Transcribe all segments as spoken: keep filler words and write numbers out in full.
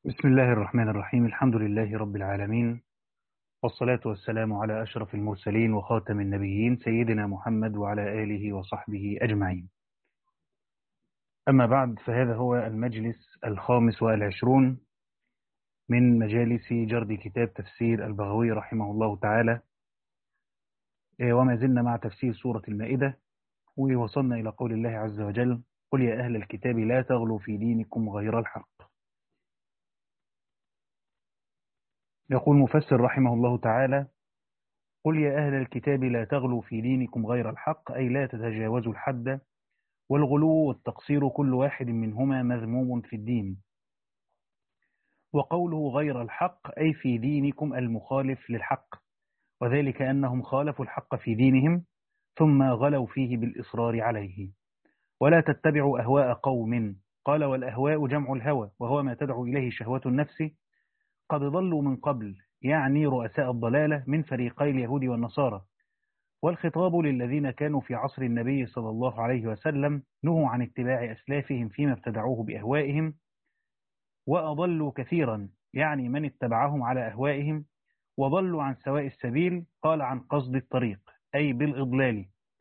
بسم الله الرحمن الرحيم. الحمد لله رب العالمين، والصلاة والسلام على أشرف المرسلين وخاتم النبيين سيدنا محمد وعلى آله وصحبه أجمعين. أما بعد، فهذا هو المجلس الخامس والعشرون من مجالس جرد كتاب تفسير البغوي رحمه الله تعالى، وما زلنا مع تفسير سورة المائدة، ووصلنا إلى قول الله عز وجل: قل يا أهل الكتاب لا تغلوا في دينكم غير الحق. يقول المفسر رحمه الله تعالى: قل يا أهل الكتاب لا تغلوا في دينكم غير الحق، أي لا تتجاوزوا الحد، والغلو والتقصير كل واحد منهما مذموم في الدين. وقوله غير الحق أي في دينكم المخالف للحق، وذلك أنهم خالفوا الحق في دينهم ثم غلوا فيه بالإصرار عليه. ولا تتبعوا أهواء قوم، قال والأهواء جمع الهوى، وهو ما تدعو إليه شهوة النفس، قد ضلوا من قبل، يعني رؤساء الضلالة من فريقي اليهود والنصارى. والخطاب للذين كانوا في عصر النبي صلى الله عليه وسلم نهوا عن اتباع أسلافهم فيما ابتدعوه بأهوائهم، وأضلوا كثيرا، يعني من اتبعهم على أهوائهم، وضلوا عن سواء السبيل. قال عن قصد الطريق، أي بالإضلال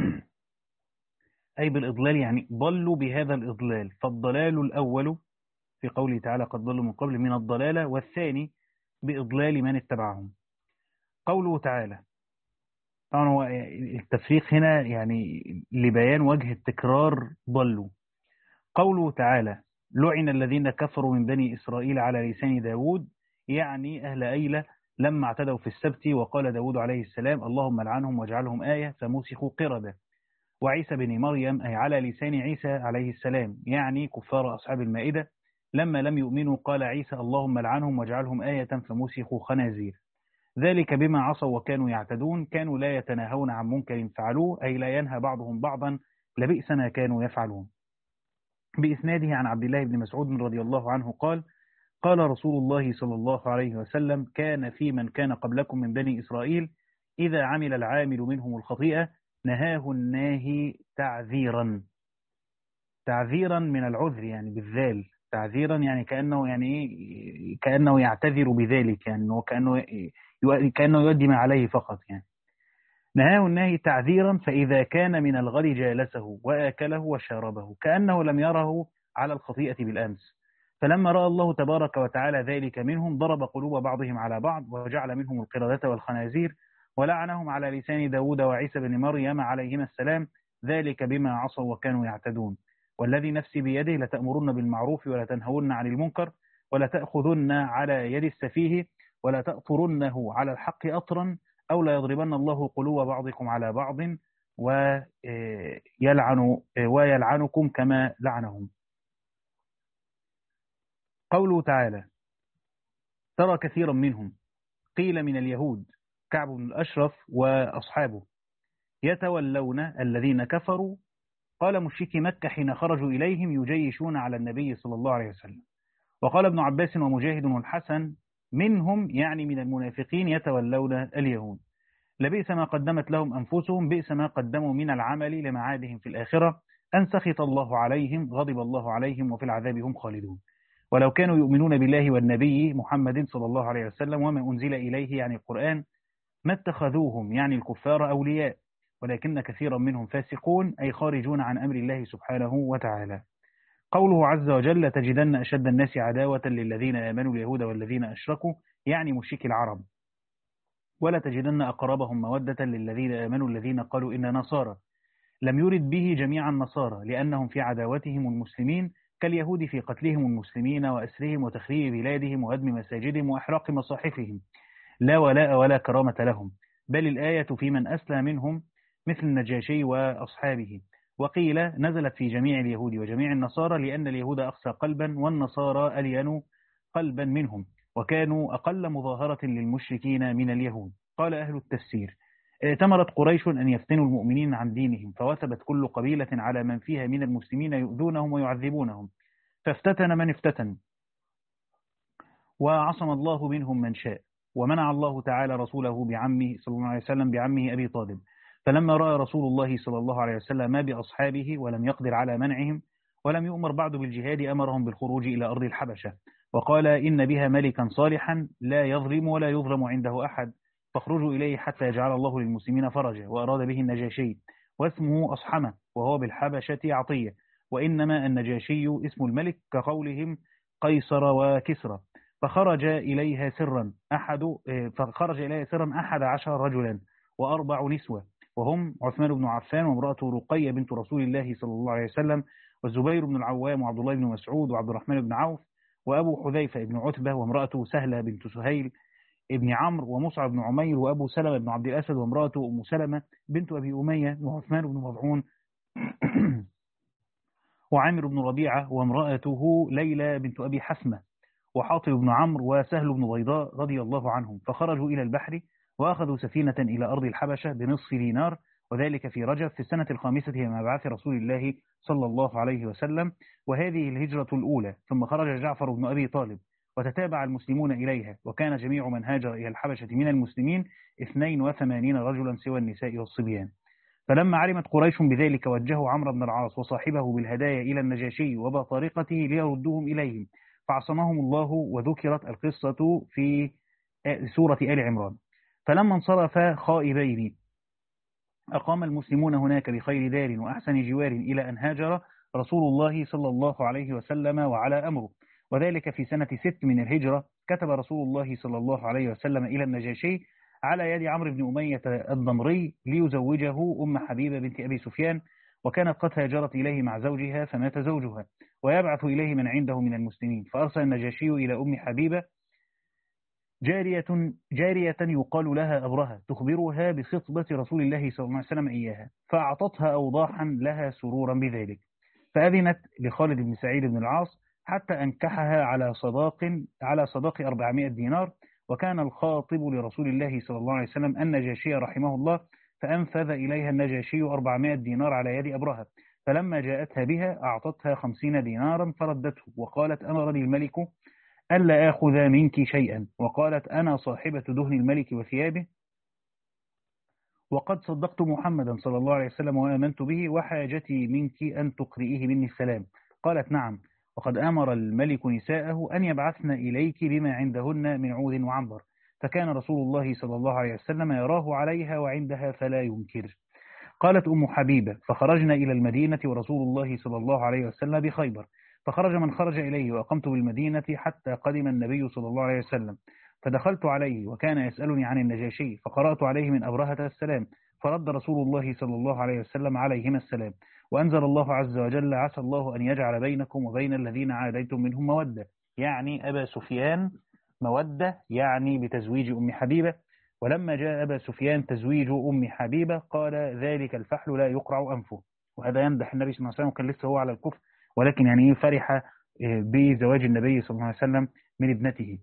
أي بالإضلال يعني ضلوا بهذا الإضلال. فالضلال الأول في قوله تعالى قد ضلوا من قبل من الضلالة، والثاني بإضلال من اتبعهم. قوله تعالى، طبعا هو التفريق هنا يعني لبيان وجه التكرار ضلوا. قوله تعالى لعن الذين كفروا من بني إسرائيل على لسان داود، يعني أهل أيلة لما اعتدوا في السبت، وقال داود عليه السلام اللهم لعنهم واجعلهم آية فمسخوا قردة. وعيسى بن مريم أي على لسان عيسى عليه السلام، يعني كفار أصحاب المائدة لما لم يؤمنوا قال عيسى اللهم لعنهم واجعلهم آية فمسخوا خنازير. ذلك بما عصوا وكانوا يعتدون، كانوا لا يتناهون عن منكر فعلوه، أي لا ينهى بعضهم بعضا لبئس ما كانوا يفعلون. بإسناده عن عبد الله بن مسعود رضي الله عنه قال قال رسول الله صلى الله عليه وسلم كان في من كان قبلكم من بني إسرائيل إذا عمل العامل منهم الخطيئة نهاه الناهي تعذيرا. تعذيرا من العذر يعني بالذال، تعذيرا يعني كأنه يعني إيه، كأنه يعتذر بذلك، يعني وكأنه كأنه يؤدي ما عليه فقط يعني. نهاه النهي تعذيرا، فإذا كان من الغد جالسه وآكله وشربه كأنه لم يره على الخطيئة بالأمس. فلما رأى الله تبارك وتعالى ذلك منهم ضرب قلوب بعضهم على بعض وجعل منهم القردة والخنازير، ولعنهم على لسان داود وعيسى بن مريم عليهما السلام، ذلك بما عصوا وكانوا يعتدون. والذي نفسي بيده لتأمرن بالمعروف ولا تنهون عن المنكر ولا تأخذن على يد السفيه ولا تأطرنه على الحق أطرا أو لا يضربن الله قلوب بعضكم على بعض ويلعن ويلعنكم كما لعنهم. قوله تعالى ترى كثيرا منهم، قيل من اليهود كعب بن الأشرف وأصحابه، يتولون الذين كفروا، قال مشركي مكة حين خرجوا إليهم يجيشون على النبي صلى الله عليه وسلم. وقال ابن عباس ومجاهد والحسن منهم يعني من المنافقين يتولون اليهود. لبئس ما قدمت لهم أنفسهم، بئس ما قدموا من العمل لمعادهم في الآخرة، أن سخط الله عليهم غضب الله عليهم وفي العذاب هم خالدون. ولو كانوا يؤمنون بالله والنبي محمد صلى الله عليه وسلم وما أنزل إليه يعني القرآن ما اتخذوهم يعني الكفار أولياء، ولكن كثيرا منهم فاسقون أي خارجون عن أمر الله سبحانه وتعالى. قوله عز وجل تجدن أشد الناس عداوة للذين آمنوا اليهود والذين أشركوا، يعني مشركي العرب. ولا تجدن أقربهم مودة للذين آمنوا الذين قالوا إن نصارى، لم يرد به جميع النصارى لأنهم في عداوتهم المسلمين كاليهود في قتلهم المسلمين وأسرهم وتخريب بلادهم وهدم مساجدهم وإحراق مصاحفهم، لا ولاء ولا كرامة لهم، بل الآية في من أسلم منهم مثل النجاشي وأصحابه. وقيل نزلت في جميع اليهود وجميع النصارى لأن اليهود أقسى قلبا والنصارى ألين قلبا منهم، وكانوا أقل مظاهرة للمشركين من اليهود. قال أهل التفسير ائتمرت قريش أن يفتنوا المؤمنين عن دينهم، فوثبت كل قبيلة على من فيها من المسلمين يؤذونهم ويعذبونهم، فافتتن من افتتن وعصم الله منهم من شاء. ومنع الله تعالى رسوله بعمه صلى الله عليه وسلم بعمه أبي طالب، فلما رأى رسول الله صلى الله عليه وسلم ما بأصحابه ولم يقدر على منعهم ولم يؤمر بعد بالجهاد أمرهم بالخروج إلى أرض الحبشة، وقال إن بها ملكا صالحا لا يظلم ولا يظلم عنده أحد، فاخرجوا إليه حتى يجعل الله للمسلمين فرجا. وأراد به النجاشي، واسمه أصحمة، وهو بالحبشة عطية، وإنما النجاشي اسم الملك كقولهم قيصر وكسرى. فخرج إليها سرا أحد فخرج إليها سرا أحد عشر رجلا وأربع نسوة، وهم عثمان بن عفان وامرأته رقية بنت رسول الله صلى الله عليه وسلم، والزبير بن العوام وعبد الله بن مسعود وعبد الرحمن بن عوف وأبو حذيفة بن عتبة وامرأته سهلة بنت سهيل ابن عمرو ومصعب بن عمير وأبو سلمة بن عبد الأسد وامرأته أم سلمة بنت أبي أمية وعثمان بن مضعون وعامر بن ربيعة وامرأته ليلى بنت أبي حسمة وحاطب بن عمرو وسهل بن بيضاء رضي الله عنهم. فخرجوا إلى البحر وأخذوا سفينة إلى أرض الحبشة بنصف دينار، وذلك في رجب في السنة الخامسة من مبعث رسول الله صلى الله عليه وسلم، وهذه الهجرة الأولى. ثم خرج جعفر بن أبي طالب وتتابع المسلمون إليها، وكان جميع من هاجر إلى الحبشة من المسلمين اثنين وثمانين رجلا سوى النساء والصبيان. فلما علمت قريش بذلك وجهوا عمرو بن العاص وصاحبه بالهدايا إلى النجاشي وبطارقته ليردوهم إليهم، فعصمهم الله. وذكرت القصة في سورة آل عمران. فلما انصرف خائبين أقام المسلمون هناك بخير دار وأحسن جوار إلى أن هاجر رسول الله صلى الله عليه وسلم وعلى أمره، وذلك في سنة ست من الهجرة. كتب رسول الله صلى الله عليه وسلم إلى النجاشي على يد عمرو بن أمية الضمري ليزوجه أم حبيبة بنت أبي سفيان، وكانت قد هاجرت إليه مع زوجها فمات زوجها، ويبعث إليه من عنده من المسلمين. فأرسل النجاشي إلى أم حبيبة جارية, جارية يقال لها أبرهة تخبرها بخطبة رسول الله صلى الله عليه وسلم إياها، فأعطتها أوضاحا لها سرورا بذلك. فأذنت لخالد بن سعيد بن العاص حتى أنكحها على صداق على صداق أربعمائة دينار. وكان الخاطب لرسول الله صلى الله عليه وسلم النجاشي رحمه الله، فأنفذ إليها النجاشي أربعمائة دينار على يد أبرهة. فلما جاءتها بها أعطتها خمسين دينارا فردته، وقالت أمرني الملك ألا آخذ منك شيئا، وقالت أنا صاحبة دهن الملك وثيابه، وقد صدقت محمدا صلى الله عليه وسلم وآمنت به، وحاجتي منك أن تقرئيه مني السلام. قالت نعم. وقد أمر الملك نساءه أن يبعثن إليك بما عندهن من عود وعنبر، فكان رسول الله صلى الله عليه وسلم يراه عليها وعندها فلا ينكر. قالت أم حبيبة فخرجنا إلى المدينة ورسول الله صلى الله عليه وسلم بخيبر، فخرج من خرج إليه، وأقمت بالمدينة حتى قدم النبي صلى الله عليه وسلم. فدخلت عليه وكان يسألني عن النجاشي، فقرأت عليه من أبرهة السلام، فرد رسول الله صلى الله عليه وسلم عليهما السلام، وأنزل الله عز وجل عسى الله أن يجعل بينكم وبين الذين عاديتم منهم مودة، يعني أبا سفيان، مودة يعني بتزويج أم حبيبة. ولما جاء أبا سفيان تزويج أم حبيبة قال ذلك الفحل لا يقرع أنفه. وهذا يمدح النبي صلى الله عليه وسلم، وكان لسه هو على الكفر، ولكن يعني فرح بزواج النبي صلى الله عليه وسلم من ابنته.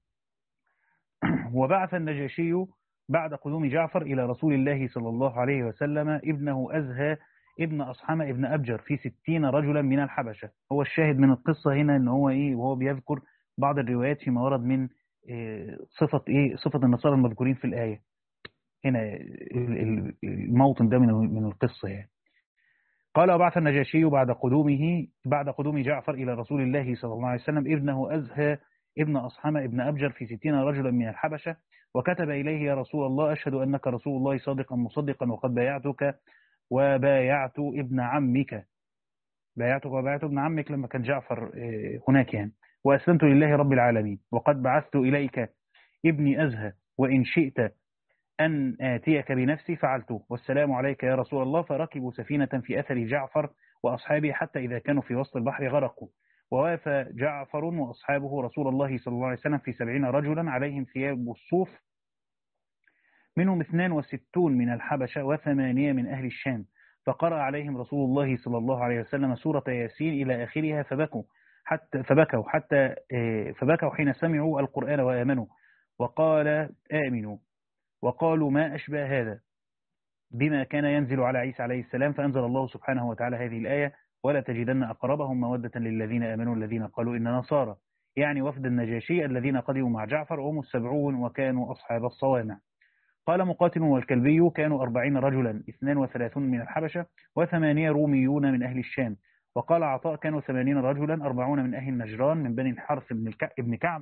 وبعث النجاشي بعد قدوم جعفر إلى رسول الله صلى الله عليه وسلم ابنه أزهى ابن أصحمة ابن أبجر في ستين رجلا من الحبشة. هو الشاهد من القصة هنا أنه هو إيه، وهو بيذكر بعض الروايات فيما ورد من صفة إيه صفة النصارى المذكورين في الآية هنا، الموطن ده من من القصة يعني. قال وبعث النجاشي بعد قدومه بعد قدوم جعفر إلى رسول الله صلى الله عليه وسلم ابنه أزهى ابن أصحمة ابن أبجر في ستين رجلا من الحبشة، وكتب إليه يا رسول الله أشهد أنك رسول الله صادقا مصدقا، وقد بايعتك وبايعت ابن عمك بايعتك وبايعت ابن عمك لما كان جعفر هناك يعني، وأسلمت لله رب العالمين، وقد بعثت إليك ابني أزهى، وإن شئت أن آتيك بنفسي فعلته، والسلام عليك يا رسول الله. فركبوا سفينة في أثر جعفر وأصحابه حتى إذا كانوا في وسط البحر غرقوا، ووافى جعفر وأصحابه رسول الله صلى الله عليه وسلم في سبعين رجلا عليهم ثياب الصوف، منهم اثنان وستون من الحبشة وثمانية من أهل الشام، فقرأ عليهم رسول الله صلى الله عليه وسلم سورة ياسين إلى آخرها، فبكوا حتى فبكوا حتى فبكوا حين سمعوا القرآن وآمنوا، وقال آمنوا، وقالوا ما أشبه هذا بما كان ينزل على عيسى عليه السلام. فأنزل الله سبحانه وتعالى هذه الآية ولا تجدن أقربهم مودة للذين آمنوا الذين قالوا إن نصارى، يعني وفد النجاشي الذين قدموا مع جعفر وهم السبعون وكانوا أصحاب الصوامع. قال مقاتل والكلبي كانوا أربعين رجلا، اثنان وثلاثون من الحبشة وثمانية روميون من أهل الشام، وقال عطاء كانوا ثمانين رجلا، أربعون من أهل نجران من بني الحرث بن كعب،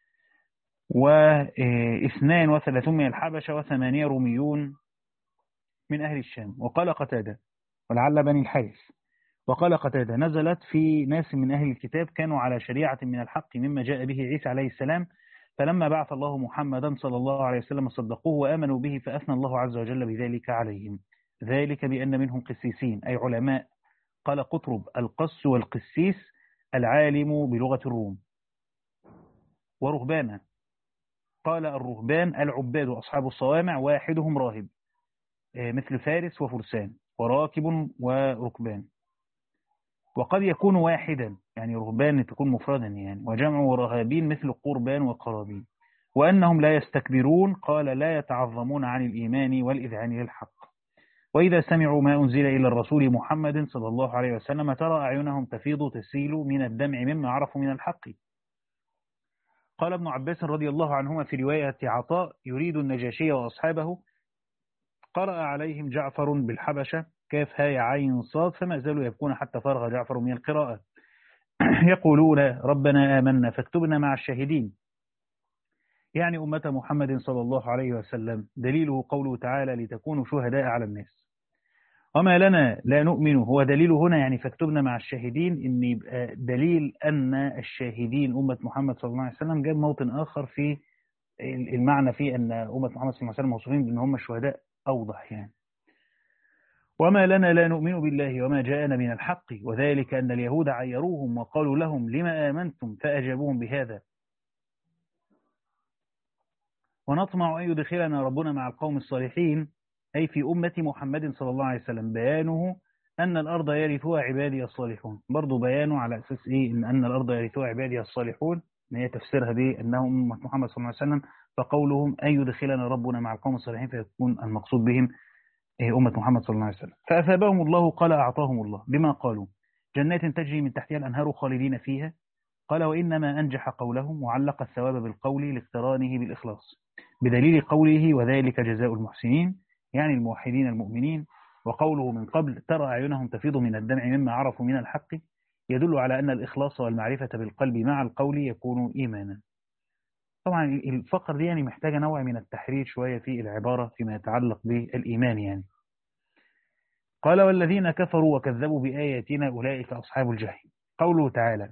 واثنان وثلاثون من الحبشة، وثمانية روميون من أهل الشام. وقال قتادة ولعل بني الحارث. وقال قتادة نزلت في ناس من أهل الكتاب كانوا على شريعة من الحق مما جاء به عيسى عليه السلام، فلما بعث الله محمدا صلى الله عليه وسلم صدقوه وآمنوا به، فأثنى الله عز وجل بذلك عليهم، ذلك بأن منهم قسيسين أي علماء. قال قطرب القس والقسيس العالم بلغة الروم، ورهبانا. قال الرهبان العباد أصحاب الصوامع، واحدهم راهب مثل فارس وفرسان، وراكب وركبان. وقد يكون واحدا يعني رهبان تكون مفردا يعني، وجمع رهابين مثل قربان وقرابين. وأنهم لا يستكبرون، قال لا يتعظمون عن الإيمان والإذعان للحق. وإذا سمعوا ما أنزل إلى الرسول محمد صلى الله عليه وسلم ترى أعينهم تفيض تسيل من الدمع مما عرفوا من الحق. قال ابن عباس رضي الله عنهما في رواية عطاء يريد النجاشي وأصحابه، قرأ عليهم جعفر بالحبشة كاف هاء عين صاد، فما زالوا يبكون حتى فرغ جعفر من القراءة يقولون ربنا آمنا فاكتبنا مع الشاهدين، يعني أمة محمد صلى الله عليه وسلم. دليله قوله تعالى لتكونوا شهداء على الناس. وما لنا لا نؤمن، هو دليل هنا يعني فاكتبنا مع الشاهدين، إن يبقى دليل أن الشاهدين أمة محمد صلى الله عليه وسلم. جاب موطن آخر في المعنى فيه أن أمة محمد صلى الله عليه وسلم موصوفين بأن هم الشهداء أوضح يعني. وما لنا لا نؤمن بالله وما جاءنا من الحق، وذلك أن اليهود عيروهم وقالوا لهم لما آمنتم، فأجابوهم بهذا. ونطمع أن يدخلنا ربنا مع القوم الصالحين، أي في أمة محمد صلى الله عليه وسلم. بيانه أن الأرض يرثها عبادي الصالحون، برضو بيانه على أساس إيه إن أن الأرض يرثها عبادي الصالحون، إن هي تفسيرها دي أنهم أمة محمد صلى الله عليه وسلم، فقولهم أن يدخلنا ربنا مع القوم الصالحين فيكون المقصود بهم أمة محمد صلى الله عليه وسلم. فأثابهم الله، قال أعطاهم الله بما قالوا جنات تجري من تحتها الأنهار خالدين فيها. قال وإنما أنجح قولهم وعلق الثواب بالقول لاقترانه بالإخلاص، بدليل قوله وذلك جزاء المحسنين يعني الموحدين المؤمنين. وقوله من قبل ترى أعينهم تفيض من الدمع مما عرفوا من الحق، يدل على أن الإخلاص والمعرفة بالقلب مع القول يكون إيمانا. طبعا الفقر دي يعني محتاجة نوع من التحرير شوية في العبارة فيما يتعلق بالإيمان يعني. قال والذين كفروا وكذبوا بآياتنا أولئك أصحاب الجحيم. قوله تعالى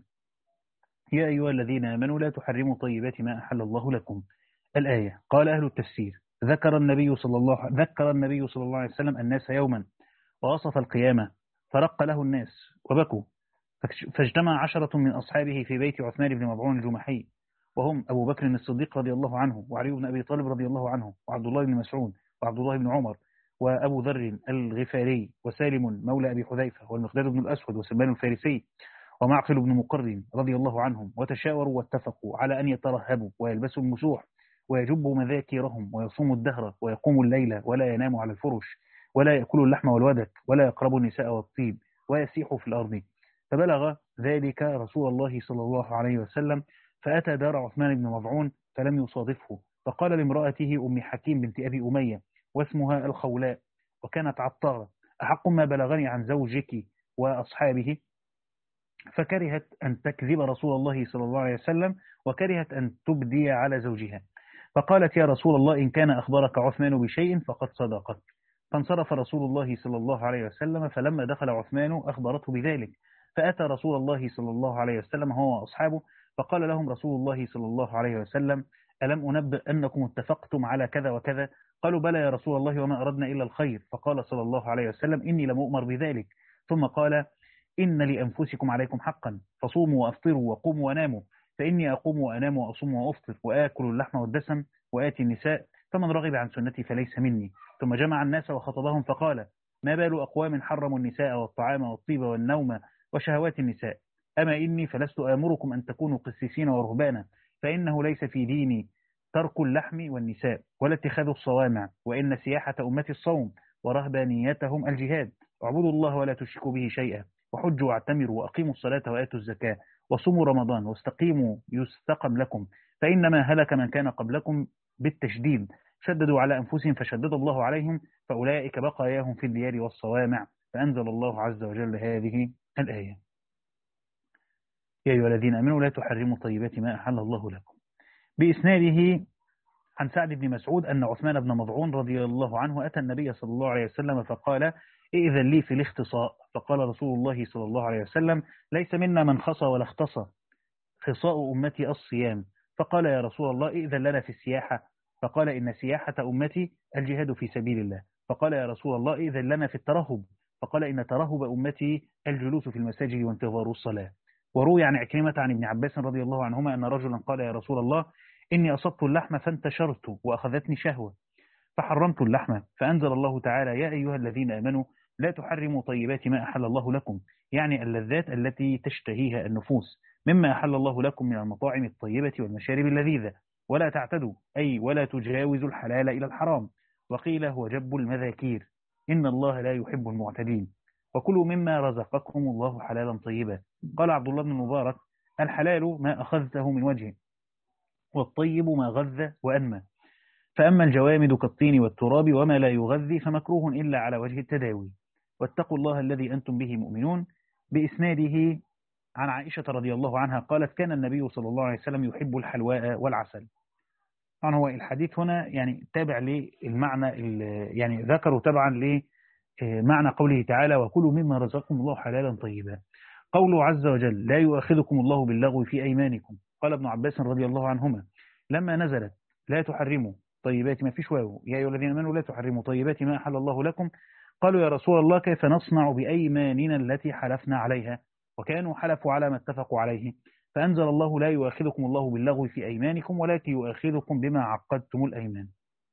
يا أيها الذين آمنوا لا تحرموا طيبات ما أحل الله لكم، الآية. قال أهل التفسير ذكر النبي صلى الله ذكر النبي صلى الله عليه وسلم الناس يوما ووصف القيامة، فرق له الناس وبكوا، فاجتمع عشرة من أصحابه في بيت عثمان بن مظعون الجمحي، وهم أبو بكر الصديق رضي الله عنه، وعلي بن أبي طالب رضي الله عنه، وعبد الله بن مسعود، وعبد الله بن عمر، وأبو ذر الغفاري، وسالم مولى أبي حذيفة، والمقداد بن الأسود، وسلمان الفارسي، ومعقل بن مقرن رضي الله عنهم. وتشاوروا واتفقوا على أن يترهبوا ويلبسوا المسوح ويجبوا مذاكيرهم ويصوموا الدهر ويقوموا الليل ولا يناموا على الفرش ولا يأكلوا اللحم والودك ولا يقربوا النساء والطيب ويسيحوا في الأرض. فبلغ ذلك رسول الله صلى الله عليه وسلم، فأتى دار عثمان بن مظعون فلم يصادفه، فقال لامرأته أم حكيم بنت أبي أمية واسمها الخولاء وكانت عطارة أحق ما بلغني عن زوجك وأصحابه، فكرهت أن تكذب رسول الله صلى الله عليه وسلم وكرهت أن تبدي على زوجها، فقالت يا رسول الله إن كان أخبرك عثمان بشيء فقد صدقك. فانصرف رسول الله صلى الله عليه وسلم، فلما دخل عثمان أخبرته بذلك، فأتى رسول الله صلى الله عليه وسلم هو وأصحابه، فقال لهم رسول الله صلى الله عليه وسلم ألم أنبئ أنكم اتفقتم على كذا وكذا؟ قالوا بلى يا رسول الله وما أردنا إلا الخير. فقال صلى الله عليه وسلم إني لم أؤمر بذلك، ثم قال إن لأنفسكم عليكم حقا، فصوموا وأفطروا وقوموا وناموا، فإني أقوم وأنام وأصوم وأفطر وآكل اللحم والدسم وآتي النساء، فمن رغب عن سنتي فليس مني. ثم جمع الناس وخطبهم فقال ما بال أقوام حرموا النساء والطعام والطيب والنوم وشهوات النساء، أما إني فلست آمركم أن تكونوا قسيسين ورهبانا، فإنه ليس في ديني ترك اللحم والنساء ولا اتخاذ الصوامع، وإن سياحة أمتي الصوم ورهبانيتهم الجهاد، اعبدوا الله ولا تشركوا به شيئا، وحجوا واعتمروا وأقيموا الصلاة وآتوا الزكاة وصوموا رمضان واستقيموا يستقم لكم، فإنما هلك من كان قبلكم بالتشديد، شددوا على أنفسهم فشدد الله عليهم، فأولئك بقاياهم في الديار والصوامع، فأنزل الله عز وجل هذه الآية. يا أيها الذين آمنوا لا تحرموا طيبات ما أحل الله لكم. بإسناده عن سعد بن مسعود أن عثمان بن مضعون رضي الله عنه أتى النبي صلى الله عليه وسلم فقال: إذن لي في الاختصاء. فقال رسول الله صلى الله عليه وسلم: ليس منا من خصى ولا اختصى، خصاء أمتي الصيام. فقال: يا رسول الله إذن لنا في السياحة. فقال: إن سياحة أمتي الجهاد في سبيل الله. فقال: يا رسول الله إذن لنا في الترهب. فقال: إن ترهب أمتي الجلوس في المساجد وانتظار الصلاة. وروي عن عكرمة عن ابن عباس رضي الله عنهما أن رجلا قال: يا رسول الله إني أصبت اللحم فانتشرت وأخذتني شهوة فحرمت اللحم، فأنزل الله تعالى: يا أيها الذين آمنوا لا تحرموا طيبات ما أحل الله لكم، يعني اللذات التي تشتهيها النفوس مما أحل الله لكم من المطاعم الطيبة والمشارب اللذيذة، ولا تعتدوا، أي ولا تجاوزوا الحلال إلى الحرام. وقيل هو جب المذاكير، إن الله لا يحب المعتدين. وكلوا مما رزقكم الله حلالا طيبا. قال عبد الله بن المبارك: الحلال ما أخذته من وجهه، والطيب ما غذ وأنمى. فأما الجوامد كالطين والتراب وما لا يغذي فمكروه إلا على وجه التداوي. واتقوا الله الذي أنتم به مؤمنون. بإسناده عن عائشة رضي الله عنها قالت: كان النبي صلى الله عليه وسلم يحب الحلواء والعسل. طبعا هو الحديث هنا يعني تابع للمعنى، يعني ذكروا تبعا لمعنى قوله تعالى: وكلوا مما رزقكم الله حلالا طيبا. قوله عز وجل: لا يؤاخذكم الله باللغو في أيمانكم. قال ابن عباس رضي الله عنهما: لما نزلت لا تحرموا طيبات، ما فيش واو، يا أيها الذين آمنوا لا تحرموا طيبات ما أحل الله لكم، قالوا: يا رسول الله كيف نصنع بأيماننا التي حلفنا عليها؟ وكانوا حلفوا على ما اتفقوا عليه. فأنزل الله: لا يؤاخذكم الله باللغو في أيمانكم ولكن يؤاخذكم بما عقدتم الأيمان.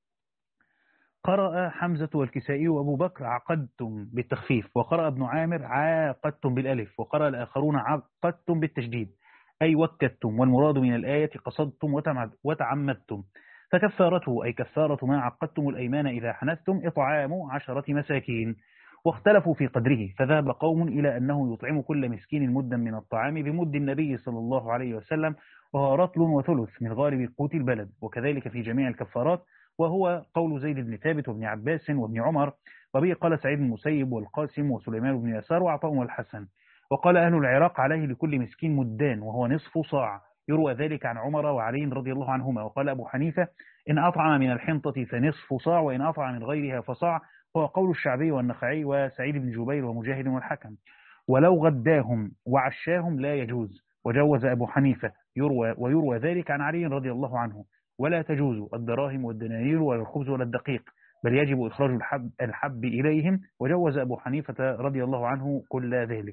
قرأ حمزة والكسائي وأبو بكر: عقدتم بالتخفيف، وقرأ ابن عامر: عاقدتم بالألف، وقرأ الآخرون: عقدتم بالتشديد، أي وكدتم، والمراد من الآية قصدتم وتعمدتم. فكفارته أي كفارة ما عقدتم الأيمان إذا حنثتم إطعام عشرة مساكين. واختلفوا في قدره، فذهب قوم إلى أنه يطعم كل مسكين مدا من الطعام بمد النبي صلى الله عليه وسلم، وهو رطل وثلث من غالب قوت البلد، وكذلك في جميع الكفارات، وهو قول زيد بن ثابت وابن عباس وابن عمر. وبه قال سعيد بن المسيب والقاسم وسليمان بن يسار وعطاء والحسن. وقال أهل العراق: عليه لكل مسكين مدان، وهو نصف صاع. يروى ذلك عن عمر وعلي رضي الله عنهما. وقال أبو حنيفة: إن أطعم من الحنطة فنصف صاع، وإن أطعم من غيرها فصاع. هو قول الشعبي والنخعي وسعيد بن جبير ومجاهد والحكم. ولو غداهم وعشاهم لا يجوز، وجوز أبو حنيفة. يروى ويروى ذلك عن علي رضي الله عنه: ولا تجوز الدراهم والدنانير ولا الخبز ولا الدقيق، بل يجب إخراج الحب, الحب إليهم. وجوز أبو حنيفة رضي الله عنه كل ذلك.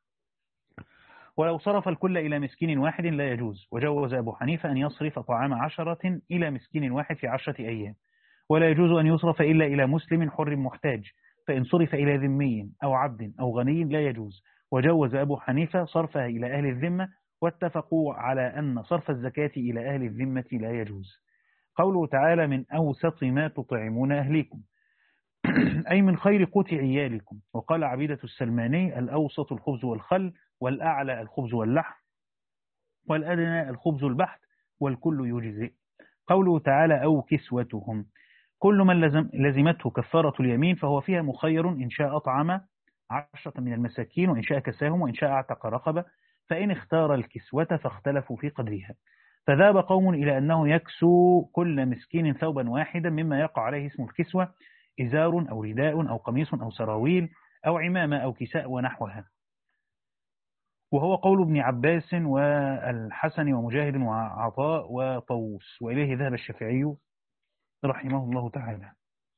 ولو صرف الكل إلى مسكين واحد لا يجوز، وجوز أبو حنيفة أن يصرف طعام عشرة إلى مسكين واحد في عشرة أيام. ولا يجوز أن يصرف إلا إلى مسلم حر محتاج، فإن صرف إلى ذمي أو عبد أو غني لا يجوز. وجوز أبو حنيفة صرفها إلى أهل الذمة، واتفقوا على أن صرف الزكاة إلى أهل الذمة لا يجوز. قوله تعالى: من أوسط ما تطعمون أهليكم، أي من خير قوت عيالكم. وقال عبيدة السلماني: الأوسط الخبز والخل، والأعلى الخبز واللحم، والأدنى الخبز البحت، والكل يجزئ. قوله تعالى: أو كسوتهم، كل من لزم لزمته كفارة اليمين فهو فيها مخير، إن شاء أطعم عشرة من المساكين، وإن شاء كساهم، وإن شاء اعتق رقبة، فإن اختار الكسوة فاختلفوا في قدرها. فذهب قوم إلى أنه يكسو كل مسكين ثوبا واحدا مما يقع عليه اسم الكسوة: إزار أو رداء أو قميص أو سراويل أو عمامة أو كساء ونحوها. وهو قول ابن عباس والحسن ومجاهد وعطاء وطووس، وإليه ذهب الشافعي رحمه الله تعالى.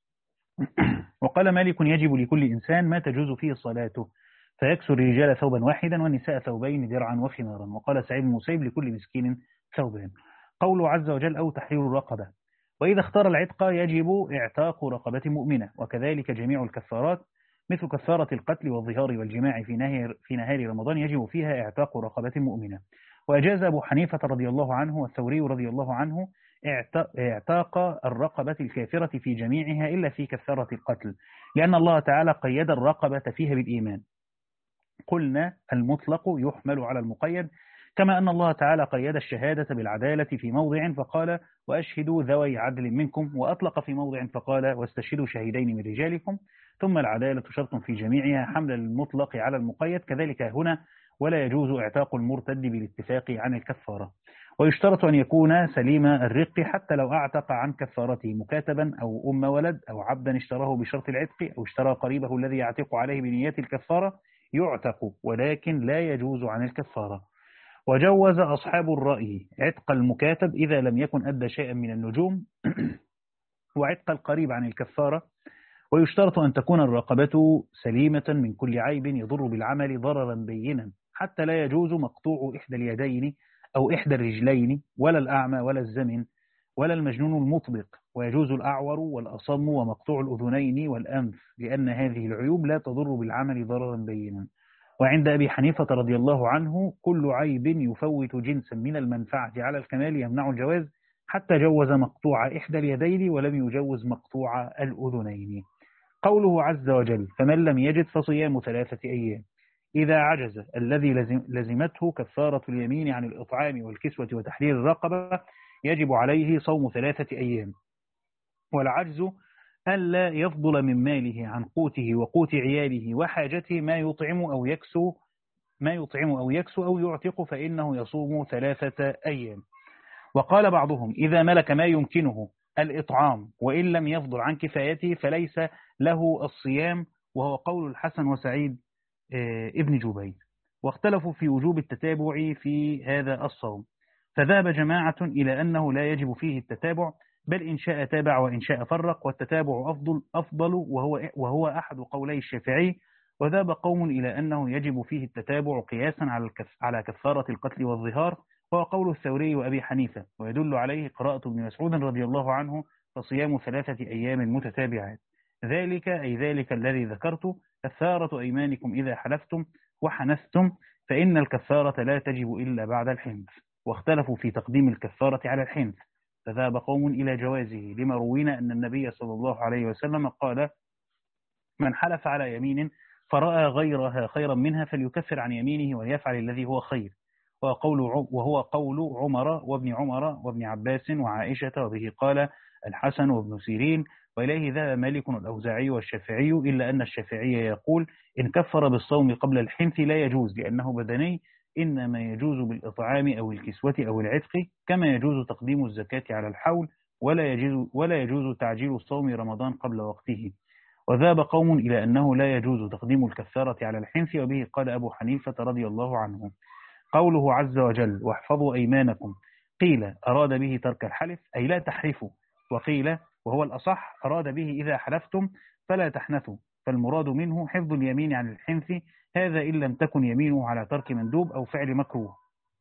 وقال مالك: يجب لكل إنسان ما تجوز فيه صلاته، فيكسو الرجال ثوبا واحدا والنساء ثوبين درعا وخمارا. وقال سعيد المسيب: لكل مسكين ثوبان. قوله عز وجل: أو تحرير الرقبة. وإذا اختار العتق يجب اعتاق رقبة مؤمنة. وكذلك جميع الكفارات، مثل كفارة القتل والظهار والجماع في نهار, في نهار رمضان يجب فيها اعتاق رقبة مؤمنة. وأجاز أبو حنيفة رضي الله عنه والثوري رضي الله عنه اعتاق الرقبة الكافرة في جميعها إلا في كفارة القتل، لأن الله تعالى قيد الرقبة فيها بالإيمان. قلنا: المطلق يحمل على المقيد، كما أن الله تعالى قيد الشهادة بالعدالة في موضع فقال: وأشهدوا ذوي عدل منكم، وأطلق في موضع فقال: واستشهدوا شهيدين من رجالكم. ثم العدالة شرط في جميعها حمل المطلق على المقيد، كذلك هنا: ولا يجوز اعتاق المرتد بالاتفاق عن الكفارة. ويشترط أن يكون سليم الرق حتى لو أعتق عن كفارته مكاتبا أو أم ولد أو عبدا اشتراه بشرط العتق أو اشترى قريبه الذي يعتق عليه بنية الكفارة يعتق، ولكن لا يجوز عن الكفارة. وجوز أصحاب الرأي عتق المكاتب إذا لم يكن أدى شيئا من النجوم وعتق القريب عن الكفارة. ويشترط أن تكون الرقبة سليمة من كل عيب يضر بالعمل ضررا بينا، حتى لا يجوز مقطوع إحدى اليدين أو إحدى الرجلين ولا الأعمى ولا الزمن ولا المجنون المطبق، ويجوز الأعور والأصم ومقطوع الأذنين والأنف، لأن هذه العيوب لا تضر بالعمل ضررا بينا. وعند أبي حنيفة رضي الله عنه كل عيب يفوت جنسا من المنفعة على الكمال يمنع الجواز، حتى جوز مقطوع إحدى اليدين ولم يجوز مقطوع الأذنين. قوله عز وجل فمن لم يجد فصيام ثلاثة أيام، إذا عجز الذي لزم لزمته كفارة اليمين عن الإطعام والكسوة وتحرير الرقبة يجب عليه صوم ثلاثة أيام. والعجز ألا يفضل من ماله عن قوته وقوت عياله وحاجته ما يطعم أو يكسو ما يطعم أو يكسو أو يعتق، فإنه يصوم ثلاثة أيام. وقال بعضهم إذا ملك ما يمكنه الإطعام وإن لم يفضل عن كفايته فليس له الصيام، وهو قول الحسن وسعيد ابن جبير. واختلفوا في وجوب التتابع في هذا الصوم، فذهب جماعة إلى أنه لا يجب فيه التتابع، بل إن شاء تابع وإن شاء فرق، والتتابع أفضل أفضل وهو وهو أحد قولي الشافعي. وذهب قوم إلى أنه يجب فيه التتابع قياسا على على كفارة القتل والظهار، وهو قول الثوري وأبي حنيفة، ويدل عليه قراءة ابن مسعود رضي الله عنه فصيام ثلاثة أيام متتابعات، ذلك أي ذلك الذي ذكرت كفارة أيمانكم إذا حلفتم وحنثتم، فإن الكفارة لا تجب إلا بعد الحنث. واختلفوا في تقديم الكفارة على الحنث، فذهب قوم إلى جوازه لما روينا أن النبي صلى الله عليه وسلم قال من حلف على يمين فرأى غيرها خيرا منها فليكفر عن يمينه وليفعل الذي هو خير، وقول وهو قول عمر وابن عمر وابن عباس وعائشة، وبه قال الحسن وابن سيرين، وإليه ذهب مالك الأوزاعي والشافعي، إلا أن الشافعي يقول إن كفر بالصوم قبل الحنث لا يجوز لأنه بدني، إنما يجوز بالإطعام أو الكسوة أو العتق، كما يجوز تقديم الزكاة على الحول، ولا يجوز, ولا يجوز تعجيل الصوم رمضان قبل وقته. وذهب قوم إلى أنه لا يجوز تقديم الكفارة على الحنث، وبه قال أبو حنيفة رضي الله عنه. قوله عز وجل واحفظوا أيمانكم، قيل أراد به ترك الحلف أي لا تحلفوا، وقيل وهو الأصح أراد به إذا حلفتم فلا تحنثوا، فالمراد منه حفظ اليمين عن الحنث، هذا إن لم تكن يمينه على ترك مندوب أو فعل مكروه.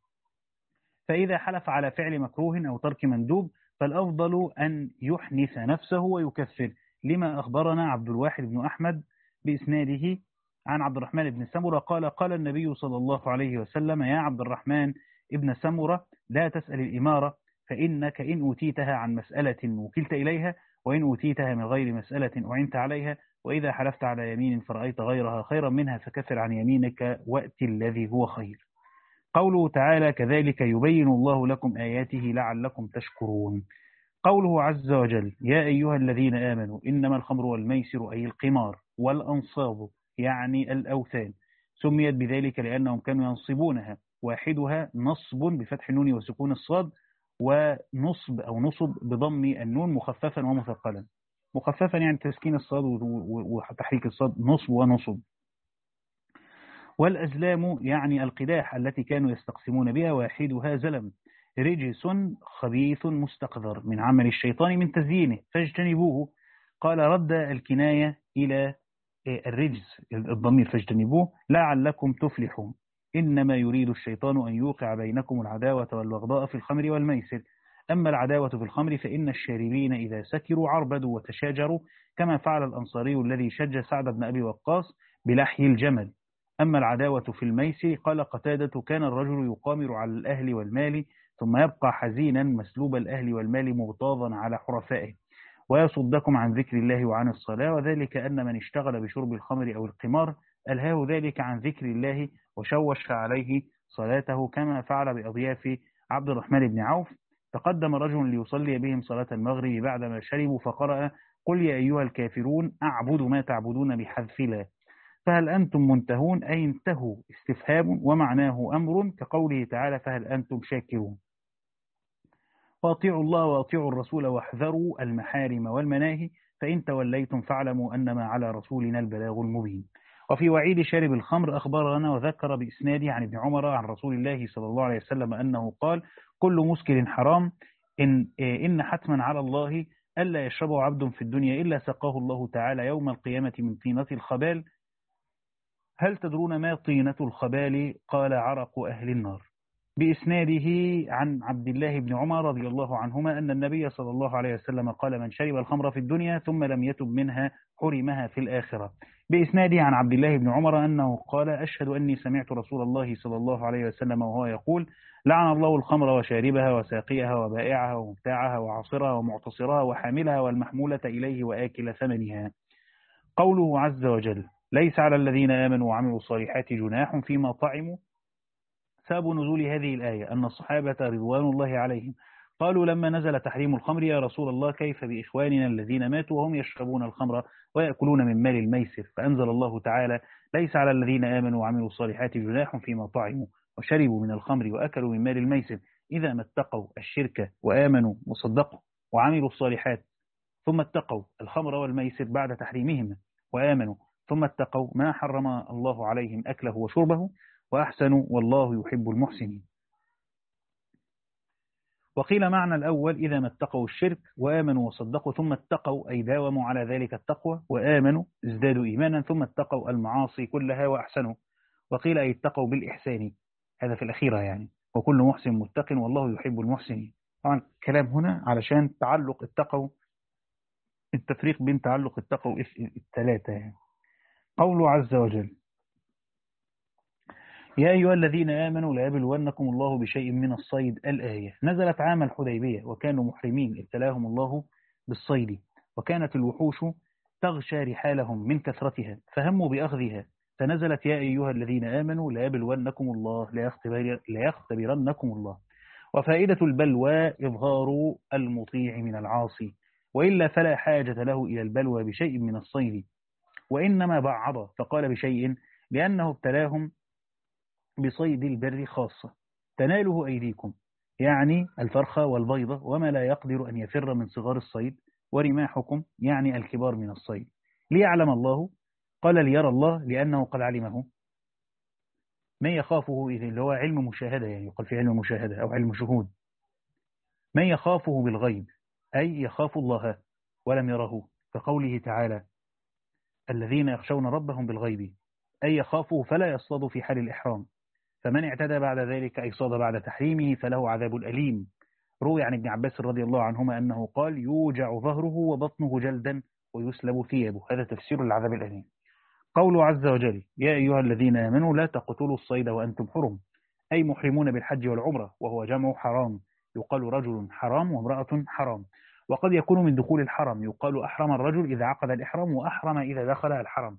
فإذا حلف على فعل مكروه أو ترك مندوب فالأفضل أن يحنث نفسه ويكفر، لما أخبرنا عبد الواحد بن أحمد بإسناده عن عبد الرحمن بن سمرة قال قال النبي صلى الله عليه وسلم يا عبد الرحمن ابن سمرة لا تسأل الإمارة، فإنك إن أوتيتها عن مسألة وكلت إليها، وإن أوتيتها من غير مسألة أعنت عليها، وإذا حلفت على يمين فرأيت غيرها خيرا منها فكفر عن يمينك وأت الذي هو خير. قوله تعالى كذلك يبين الله لكم آياته لعلكم تشكرون. قوله عز وجل يا أيها الذين آمنوا إنما الخمر والميسر أي القمار والأنصاب يعني الأوثان سميت بذلك لأنهم كانوا ينصبونها، واحدها نصب بفتح النون وسكون الصاد، ونصب أو نصب بضم النون مخففا ومثقلا، مخففا يعني تسكين الصاد وتحريك الصاد نصب ونصب. والأزلام يعني القداح التي كانوا يستقسمون بها، واحدها زلم رجس خبيث مستقذر من عمل الشيطان من تزيينه فاجتنبوه. قال رد الكناية إلى الرجس الضمير فاجتنبوه لعلكم تفلحون، إنما يريد الشيطان أن يوقع بينكم العداوة والبغضاء في الخمر والميسر، أما العداوة في الخمر فإن الشاربين إذا سكروا عربدوا وتشاجروا، كما فعل الأنصاري الذي شج سعد بن أبي وقاص بلحي الجمل. أما العداوة في الميسر قال قتادة كان الرجل يقامر على الأهل والمال ثم يبقى حزينا مسلوب الأهل والمال مغتاظا على حرفائه، ويصدكم عن ذكر الله وعن الصلاة، وذلك أن من اشتغل بشرب الخمر أو القمار ألهاه ذلك عن ذكر الله وشوش عليه صلاته، كما فعل بأضياف عبد الرحمن بن عوف. تقدم رجل ليصلي بهم صلاة المغرب بعدما شربوا فقرأ قل يا أيها الكافرون أعبد ما تعبدون بحذف لا، فهل أنتم منتهون أي انتهوا استفهام ومعناه أمر كقوله تعالى فهل أنتم شاكرون. وأطيعوا الله وأطيعوا الرسول واحذروا المحارم والمناهي فإن توليتم فاعلموا أنما على رسولنا البلاغ المبين. وفي وعيد شارب الخمر أخبرنا وذكر بإسناده عن ابن عمر عن رسول الله صلى الله عليه وسلم أنه قال كل مسكر حرام إن, إن حتما على الله ألا يشربه عبد في الدنيا إلا سقاه الله تعالى يوم القيامة من طينة الخبال. هل تدرون ما طينة الخبال؟ قال عرق أهل النار. بإسناده عن عبد الله بن عمر رضي الله عنهما أن النبي صلى الله عليه وسلم قال من شرب الخمر في الدنيا ثم لم يتب منها حرمها في الآخرة. بإسناده عن عبد الله بن عمر أنه قال أشهد أني سمعت رسول الله صلى الله عليه وسلم وهو يقول لعن الله الخمر وشاربها وساقيها وبائعها ومبتاعها وعاصرها ومعتصرها وحاملها والمحمولة إليه وآكل ثمنها. قوله عز وجل ليس على الذين آمنوا وعملوا الصالحات جناح فيما طعموا. سبب نزول هذه الآية أن الصحابة رضوان الله عليهم قالوا لما نزل تحريم الخمر يا رسول الله كيف بإخواننا الذين ماتوا وهم يشربون الخمر ويأكلون من مال الميسر؟ فأنزل الله تعالى ليس على الذين آمنوا وعملوا الصالحات جناح فيما طعموا وشربوا من الخمر وأكلوا من مال الميسر إذا ما اتقوا الشرك وآمنوا وصدقوا وعملوا الصالحات ثم اتقوا الخمر والميسر بعد تحريمهما وآمنوا ثم اتقوا ما حرم الله عليهم أكله وشربه وأحسنوا والله يحب المحسنين. وقيل معنى الأول إذا ما اتقوا الشرك وآمنوا وصدقوا ثم اتقوا أي داوموا على ذلك التقوى وآمنوا ازدادوا إيمانا ثم اتقوا المعاصي كلها وأحسنوا. وقيل أي اتقوا بالإحسان هذا في الأخيرة يعني وكل محسن متق والله يحب المحسنين. طبعا كلام هنا علشان تعلق اتقوا التفريق بين تعلق اتقوا الثلاثة يعني. قوله عز وجل يا أيها الذين آمنوا ليبلونكم الله بشيء من الصيد الآية نزلت عام الحديبية وكانوا محرمين ابتلاهم الله بالصيد وكانت الوحوش تغشى رحالهم من كثرتها فهموا بأخذها فنزلت يا أيها الذين آمنوا ليبلونكم الله ليختبر ليختبرنكم الله. وفائدة البلوى إظهار المطيع من العاصي وإلا فلا حاجة له إلى البلوى بشيء من الصيد وإنما بعض فقال بشيء لأنه ابتلاهم بصيد البر خاصة تناله أيديكم يعني الفرخة والبيضة وما لا يقدر أن يفر من صغار الصيد ورماحكم يعني الكبار من الصيد ليعلم الله قال ليرى الله لأنه قد علمه من يخافه إذن اللي هو علم مشاهدة يعني يقال في علم مشاهدة أو علم شهود من يخافه بالغيب أي يخاف الله ولم يره كقوله تعالى الذين يخشون ربهم بالغيب أي يخافه فلا يصطاد في حال الإحرام فمن اعتدى بعد ذلك أي صاد بعد تحريمه فله عذاب أليم. روي عن ابن عباس رضي الله عنهما أنه قال يوجع ظهره وبطنه جلدا ويسلب ثيابه. هذا تفسير العذاب الأليم. قوله عز وجل يا أيها الذين آمنوا لا تقتلوا الصيد وأنتم حرم أي محرمون بالحج والعمرة وهو جمع حرام يقال رجل حرام وامرأة حرام وقد يكون من دخول الحرم يقال أحرم الرجل إذا عقد الإحرام وأحرم إذا دخل الحرم.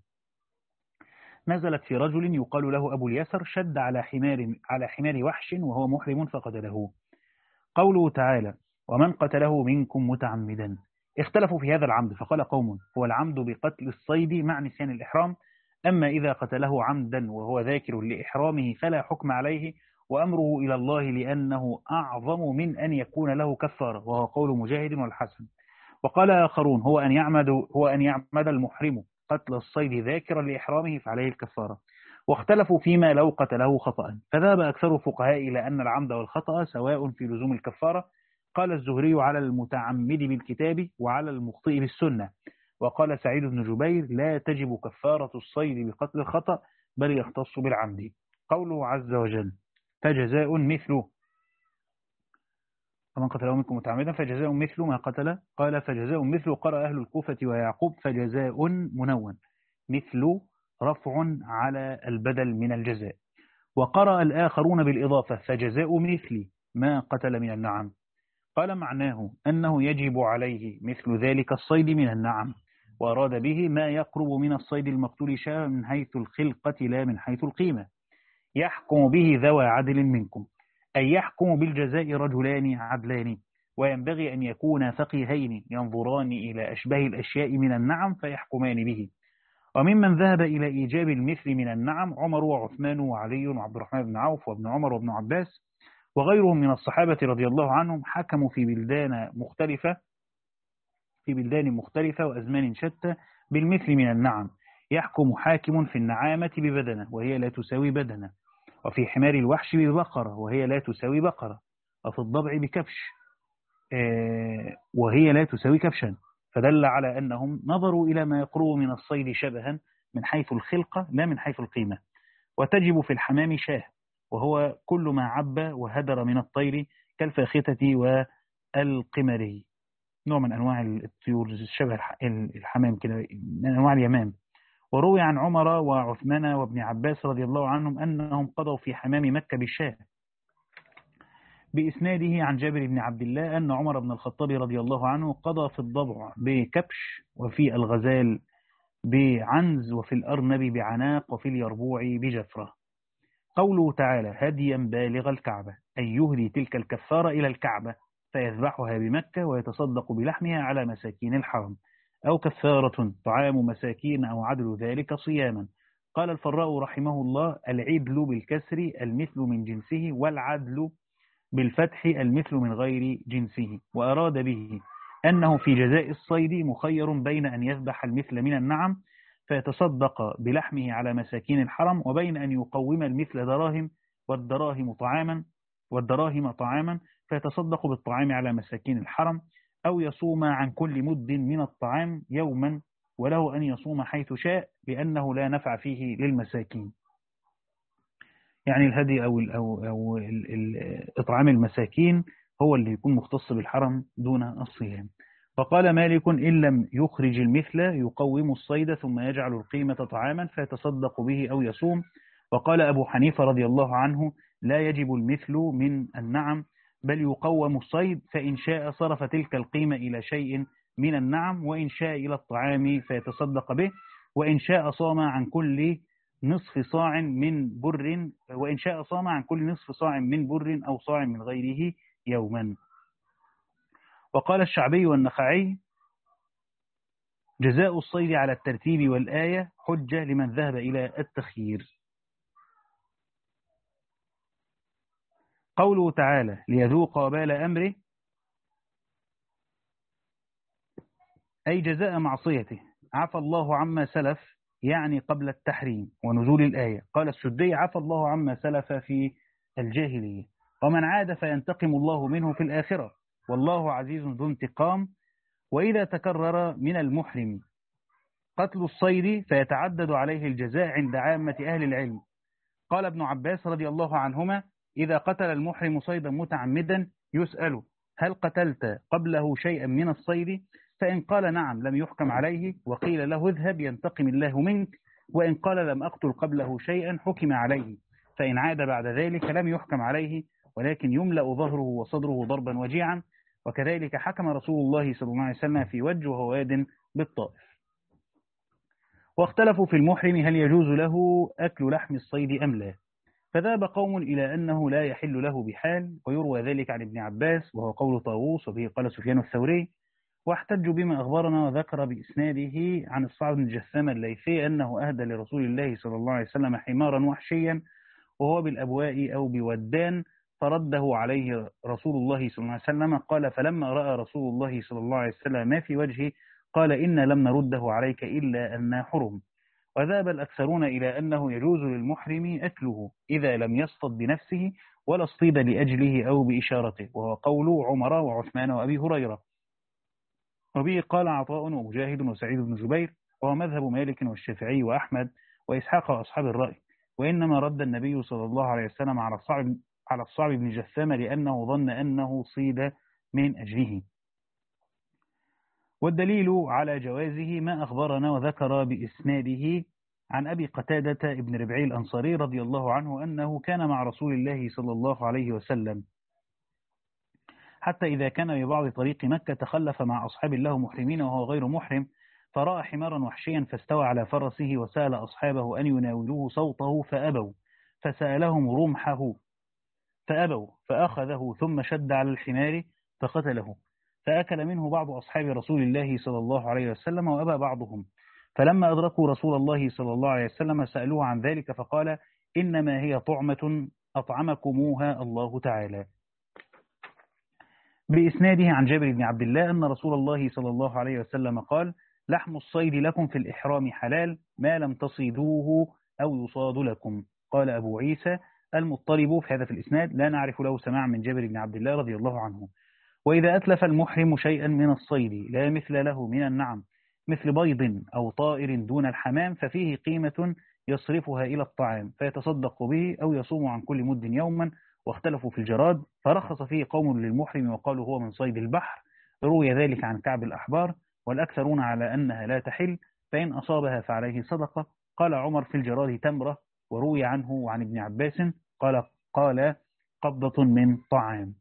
نزلت في رجل يقال له أبو اليسر شد على حمار على حمار وحش وهو محرم فقتله. قوله تعالى ومن قتله منكم متعمدا اختلفوا في هذا العمد فقال قوم هو العمد بقتل الصيد مع نسيان الإحرام أما إذا قتله عمدا وهو ذاكر لإحرامه فلا حكم عليه وأمره إلى الله لأنه أعظم من أن يكون له كفارة وهو قول مجاهد والحسن. وقال آخرون هو أن يعمد هو أن يعمد المحرم قتل الصيد ذاكرا لإحرامه فعليه الكفارة. واختلفوا فيما لو قتله خطأ فذهب أكثر الفقهاء إلى أن العمد والخطأ سواء في لزوم الكفارة. قال الزهري على المتعمد بالكتاب وعلى المخطئ بالسنة. وقال سعيد بن جبير لا تجب كفارة الصيد بقتل الخطأ بل يختص بالعمد. قوله عز وجل فجزاء مثله ومن قتله منكم متعمدا فجزاء مثل ما قتل قال فجزاء مثل قرأ أهل الكوفة ويعقوب فجزاء منون مثل رفع على البدل من الجزاء. وقرأ الآخرون بالإضافة فجزاء مثل ما قتل من النعم. قال معناه أنه يجب عليه مثل ذلك الصيد من النعم وأراد به ما يقرب من الصيد المقتول شاء من حيث الخلقة لا من حيث القيمة. يحكم به ذوى عدل منكم أي يحكم بالجزاء رجلان عدلان وينبغي أن يكون فقيهين ينظران إلى أشبه الأشياء من النعم فيحكمان به. وممن ذهب إلى إيجاب المثل من النعم عمر وعثمان وعلي وعبد الرحمن بن عوف وابن عمر وابن عباس وغيرهم من الصحابة رضي الله عنهم، حكموا في بلدان مختلفة في بلدان مختلفة وأزمان شتى بالمثل من النعم. يحكم حاكم في النعامة ببدنة وهي لا تساوي بدنة، وفي حمار الوحش ببقرة وهي لا تساوي بقرة، وفي الضبع بكبش وهي لا تساوي كبشا، فدل على أنهم نظروا إلى ما يقرب من الصيد شبها من حيث الخلقة لا من حيث القيمة. وتجب في الحمام شاه، وهو كل ما عب وهدر من الطير كالفاختة والقمري، نوع من أنواع الطيور شبه الحمام كده، من أنواع اليمام. وروي عن عمر وعثمان وابن عباس رضي الله عنهم أنهم قضوا في حمام مكة بالشاه، بإسناده عن جابر بن عبد الله أن عمر بن الخطاب رضي الله عنه قضى في الضبع بكبش، وفي الغزال بعنز، وفي الأرنب بعناق، وفي اليربوع بجفرة. قوله تعالى هديا بالغ الكعبة، أي يهدي تلك الكفارة إلى الكعبة فيذبحها بمكة ويتصدق بلحمها على مساكين الحرم، أو كفارة طعام مساكين أو عدل ذلك صياما. قال الفراء رحمه الله العدل بالكسر المثل من جنسه، والعدل بالفتح المثل من غير جنسه، وأراد به أنه في جزاء الصيد مخير بين أن يذبح المثل من النعم فيتصدق بلحمه على مساكين الحرم، وبين أن يقوم المثل دراهم والدراهم طعاما والدراهم طعاما فيتصدق بالطعام على مساكين الحرم، أو يصوم عن كل مد من الطعام يوما، وله أن يصوم حيث شاء لأنه لا نفع فيه للمساكين. يعني الهدي أو ال أو أو ال ال إطعام المساكين هو اللي يكون مختص بالحرم دون الصيام. فقال مالك إن لم يخرج المثل يقوم الصيد ثم يجعل القيمة طعاما فيتصدق به أو يصوم. وقال أبو حنيفة رضي الله عنه لا يجب المثل من النعم بل يقوم الصيد، فإن شاء صرف تلك القيمة إلى شيء من النعم، وإن شاء إلى الطعام فيتصدق به، وإن شاء صام عن كل نصف صاع من بر وإن شاء صام عن كل نصف صاع من بر أو صاع من غيره يوما. وقال الشعبي والنخعي جزاء الصيد على الترتيب والآية حجة لمن ذهب إلى التخيير. قوله تعالى ليذوق وبال أمره، أي جزاء معصيته عفى الله عما سلف، يعني قبل التحريم ونزول الآية. قال السدي عفى الله عما سلف في الجاهلية، ومن عاد فينتقم الله منه في الآخرة، والله عزيز ذو انتقام. وإذا تكرر من المحرم قتل الصيد فيتعدد عليه الجزاء عند عامة أهل العلم. قال ابن عباس رضي الله عنهما إذا قتل المحرم صيدا متعمدا يسأل هل قتلت قبله شيئا من الصيد؟ فإن قال نعم لم يحكم عليه، وقيل له اذهب ينتقم الله منك، وإن قال لم أقتل قبله شيئا حكم عليه، فإن عاد بعد ذلك لم يحكم عليه ولكن يملأ ظهره وصدره ضربا وجيعا. وكذلك حكم رسول الله صلى الله عليه وسلم في وجه وهو واد بالطائف. واختلفوا في المحرم هل يجوز له أكل لحم الصيد أم لا، فذهب قوم إلى أنه لا يحل له بحال، ويروى ذلك عن ابن عباس وهو قول طاووس، وبه قال سفيان الثوري. واحتجوا بما أخبرنا وذكر بإسناده عن الصعب بن جثام الليثي أنه أهدى لرسول الله صلى الله عليه وسلم حمارا وحشيا وهو بالأبواء أو بودان، فرده عليه رسول الله صلى الله عليه وسلم. قال فلما رأى رسول الله صلى الله عليه وسلم ما في وجهه قال إن لم نرده عليك إلا أن حرم. وذهب الأكثرون إلى أنه يجوز للمحرم أكله إذا لم يصطد بنفسه ولا اصطيد لأجله أو بإشارته، وهو قول عمر وعثمان وأبي هريرة. وبه قال عطاء ومجاهد وسعيد بن جبير، وهو مذهب مالك والشافعي وأحمد وإسحاق وأصحاب الرأي. وإنما رد النبي صلى الله عليه وسلم على الصعب على الصعب بن جثام لأنه ظن أنه صيد من أجله. والدليل على جوازه ما أخبرنا وذكر بإسناده عن أبي قتادة ابن ربعي الأنصاري رضي الله عنه أنه كان مع رسول الله صلى الله عليه وسلم حتى إذا كان ببعض طريق مكة تخلف مع أصحاب الله محرمين وهو غير محرم، فرأى حمارا وحشيا فاستوى على فرسه وسأل أصحابه أن يناولوه صوته فأبوا، فسألهم رمحه فأبوا، فأخذه ثم شد على الحمار فقتله، فأكل منه بعض أصحاب رسول الله صلى الله عليه وسلم وأبى بعضهم. فلما أدركوا رسول الله صلى الله عليه وسلم سألوه عن ذلك فقال إنما هي طعمة أطعمكموها الله تعالى. بإسناده عن جابر بن عبد الله أن رسول الله صلى الله عليه وسلم قال لحم الصيد لكم في الإحرام حلال ما لم تصيدوه أو يصاد لكم. قال أبو عيسى المطلب في هذا في الإسناد لا نعرف له سماع من جابر بن عبد الله رضي الله عنه. وإذا أتلف المحرم شيئا من الصيد لا مثل له من النعم مثل بيض أو طائر دون الحمام ففيه قيمة يصرفها إلى الطعام فيتصدق به أو يصوم عن كل مد يوما. واختلفوا في الجراد فرخص فيه قوم للمحرم وقالوا هو من صيد البحر. روي ذلك عن كعب الأحبار والأكثرون على أنها لا تحل فإن أصابها فعليه صدقة. قال عمر في الجراد تمرة. وروي عنه وعن ابن عباس قال قال قبضة من طعام.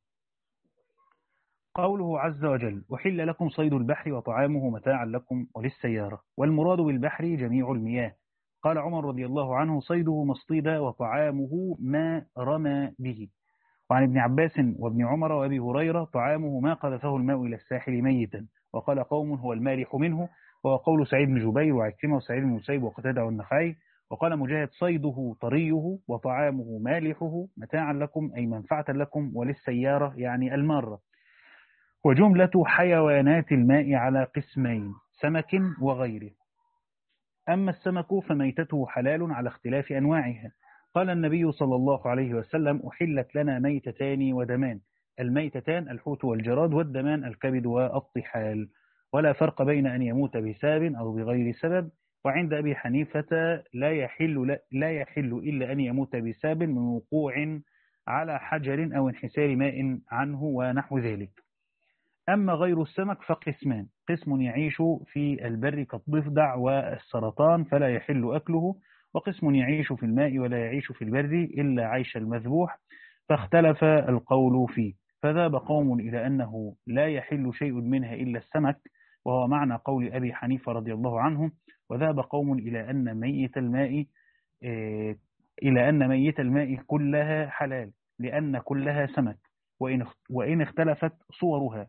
قوله عز وجل أحل لكم صيد البحر وطعامه متاعا لكم وللسيارة والمراد بالبحر جميع المياه. قال عمر رضي الله عنه صيده ما اصطيد وطعامه ما رمى به. وعن ابن عباس وابن عمر وابي هريرة طعامه ما قذفه الماء إلى الساحل ميتا. وقال قوم هو المالح منه وهو قول سعيد بن جبير وعكرمة وسعيد بن المسيب وقتادة والنخعي. وقال مجاهد صيده طريه وطعامه مالحه متاعا لكم أي منفعة لكم وللسيارة يعني المارة. وجملة حيوانات الماء على قسمين سمك وغيره. أما السمك فميتته حلال على اختلاف أنواعها. قال النبي صلى الله عليه وسلم أحلت لنا ميتتان ودمان. الميتتان الحوت والجراد والدمان الكبد والطحال ولا فرق بين أن يموت بسبب أو بغير سبب. وعند أبي حنيفة لا يحل, لا يحل إلا أن يموت بسبب من وقوع على حجر أو انحسار ماء عنه ونحو ذلك. أما غير السمك فقسمان قسم يعيش في البر كالضفدع والسرطان فلا يحل أكله وقسم يعيش في الماء ولا يعيش في البر إلا عيش المذبوح فاختلف القول فيه. فذهب قوم إلى أنه لا يحل شيء منها إلا السمك وهو معنى قول أبي حنيفة رضي الله عنه. وذهب قوم إلى أن ميت الماء إلى أن ميت الماء كلها حلال لأن كلها سمك وإن اختلفت صورها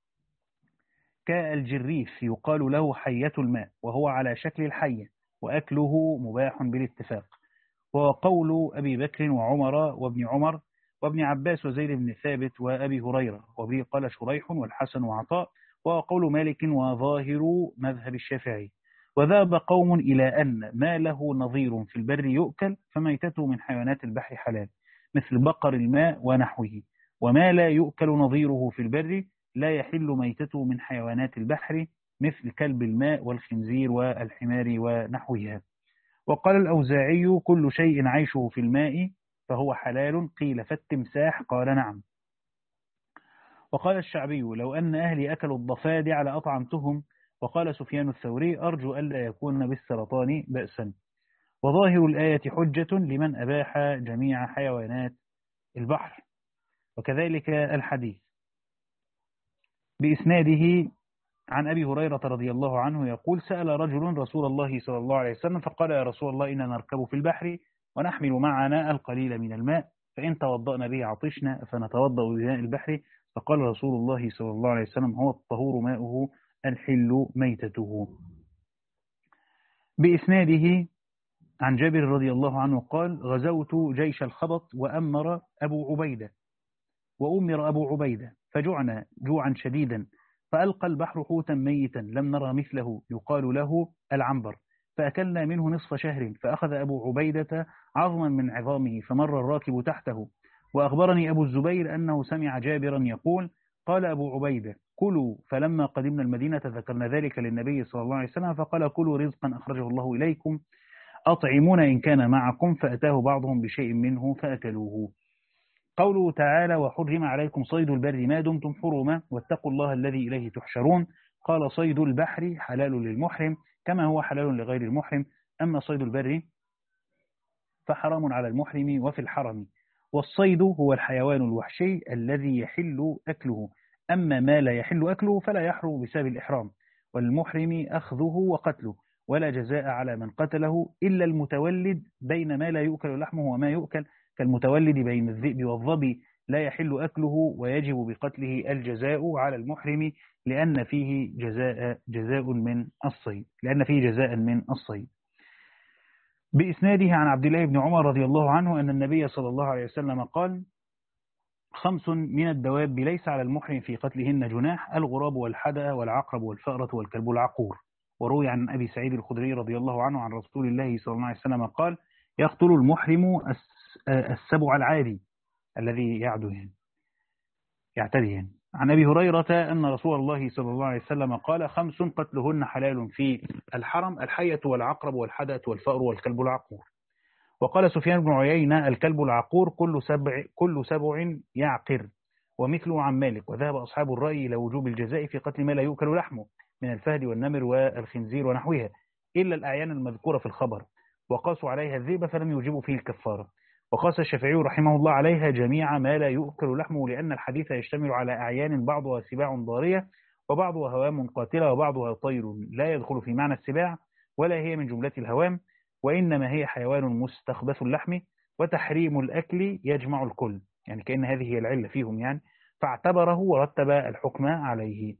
كالجريف يقال له حية الماء وهو على شكل الحية وأكله مباح بالاتفاق. وقول أبي بكر وعمر وابن عمر وابن عباس وزيد بن ثابت وأبي هريرة وبه قال شريح والحسن وعطاء وقول مالك وظاهر مذهب الشافعي. وذهب قوم إلى أن ما له نظير في البر يؤكل فميتته من حيوانات البحر حلال مثل بقر الماء ونحوه. وما لا يؤكل نظيره في البر لا يحل ميتته من حيوانات البحر مثل كلب الماء والخنزير والحمار ونحوها. وقال الأوزاعي كل شيء عيشه في الماء فهو حلال. قيل فالتمساح قال نعم. وقال الشعبي لو أن أهلي أكلوا الضفادع لأطعمتهم. وقال سفيان الثوري أرجو ألا يكون بالسرطان بأسا. وظاهر الآية حجة لمن أباح جميع حيوانات البحر. وكذلك الحديث بإسناده عن أبي هريرة رضي الله عنه يقول سأل رجل رسول الله صلى الله عليه وسلم فقال يا رسول الله إننا نركب في البحر ونحمل معنا القليل من الماء فإن توضأنا به عطشنا فنتوضأ بماء البحر. فقال رسول الله صلى الله عليه وسلم هو الطهور ماؤه الحل ميتته. بإسناده عن جابر رضي الله عنه قال غزوت جيش الخبط وأمر أبو عبيدة وأمر أبو عبيدة فجعنا جوعا شديدا فألقى البحر حوتا ميتا لم نرى مثله يقال له العنبر فأكلنا منه نصف شهر. فأخذ أبو عبيدة عظما من عظامه فمر الراكب تحته. وأخبرني أبو الزبير أنه سمع جابرا يقول قال أبو عبيدة كلوا. فلما قدمنا المدينة ذكرنا ذلك للنبي صلى الله عليه وسلم فقال كلوا رزقا أخرجه الله إليكم أطعمون إن كان معكم. فأتاه بعضهم بشيء منه فأكلوه. قوله تعالى وحرم عليكم صيد البر ما دمتم حرما واتقوا الله الذي إليه تحشرون. قال صيد البحر حلال للمحرم كما هو حلال لغير المحرم. أما صيد البر فحرام على المحرم وفي الحرم. والصيد هو الحيوان الوحشي الذي يحل أكله. أما ما لا يحل أكله فلا يحرم بسبب الإحرام. والمحرم أخذه وقتله ولا جزاء على من قتله إلا المتولد بين ما لا يؤكل لحمه وما يؤكل كالمتولد بين الذئب والظبي لا يحل أكله ويجب بقتله الجزاء على المحرم لأن فيه جزاء جزاء من الصيد لأن فيه جزاء من الصيد. بإسناده عن عبد الله بن عمر رضي الله عنه أن النبي صلى الله عليه وسلم قال: خمس من الدواب ليس على المحرم في قتلهن جناح: الغراب والحدأ والعقرب والفأرة والكلب العقور. وروي عن أبي سعيد الخدري رضي الله عنه عن رسول الله صلى الله عليه وسلم قال: يقتل المحرم السبع العادي الذي يعدو يعتدي. عن أبي هريرة أن رسول الله صلى الله عليه وسلم قال: خمس قتلهن حلال في الحرم: الحية والعقرب والحدأ والفأر والكلب العقور. وقال سفيان بن عيينة: الكلب العقور كل سبع كل سبع يعقر، ومثله عن مالك. وذهب أصحاب الرأي إلى وجوب الجزاء في قتل ما لا يؤكل لحمه من الفهد والنمر والخنزير ونحوها إلا الأعيان المذكورة في الخبر، وقاسوا عليها الذئب فلم يوجبوا فيه الكفارة. وقاس الشافعي رحمه الله عليها جميع ما لا يؤكل لحمه، لأن الحديث يشتمل على أعيان بعضها سباع ضارية وبعضها هوام قاتلة وبعضها طير لا يدخل في معنى السباع ولا هي من جملة الهوام، وإنما هي حيوان مستخبث اللحم، وتحريم الأكل يجمع الكل، يعني كأن هذه هي العلة فيهم يعني، فاعتبره ورتب الحكم عليه.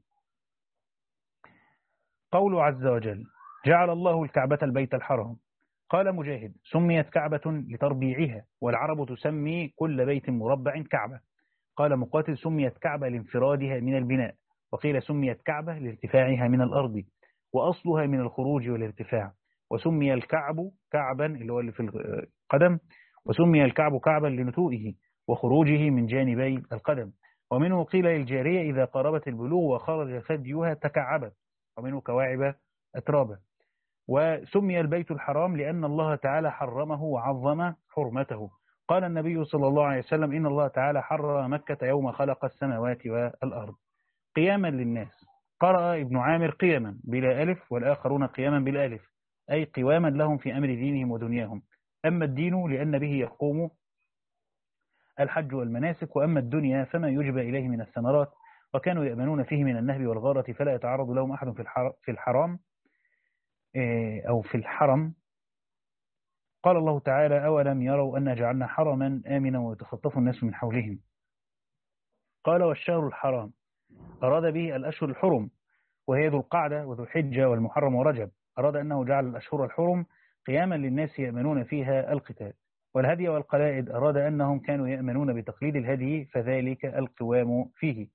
قول عز وجل: جعل الله الكعبة البيت الحرام. قال مجاهد: سميت كعبة لتربيعها، والعرب تسمي كل بيت مربع كعبة. قال مقاتل: سميت كعبة لانفرادها من البناء، وقيل سميت كعبة لارتفاعها من الأرض، وأصلها من الخروج والارتفاع. وسمي الكعب كعبا اللي هو اللي في القدم، وسمي الكعب كعبا لنتوئه وخروجه من جانبي القدم. ومنه قيل للجارية إذا قاربت البلوغ وخرج ثديها تكعبت، ومنه كواعب أترابا. وسمي البيت الحرام لأن الله تعالى حرمه وعظم حرمته. قال النبي صلى الله عليه وسلم: إن الله تعالى حرم مكة يوم خلق السماوات والأرض. قياما للناس. قرأ ابن عامر قياما بلا ألف، والآخرون قياما بالألف، أي قواما لهم في أمر دينهم ودنياهم. أما الدين لأن به يقوم الحج والمناسك، وأما الدنيا فما يجبى إليه من الثمرات، وكانوا يأمنون فيه من النهب والغارة فلا يتعرض لهم أحد في الحرام أو في الحرم. قال الله تعالى: أولم يروا أن جعلنا حرما آمنا ويتخطف الناس من حولهم. قال: والشهر الحرام أراد به الأشهر الحرم، وهي ذو القعدة وذو الحجة والمحرم ورجب. أراد أنه جعل الأشهر الحرم قياما للناس يأمنون فيها القتال. والهدي والقلائد أراد أنهم كانوا يأمنون بتقليد الهدي، فذلك القوام فيه.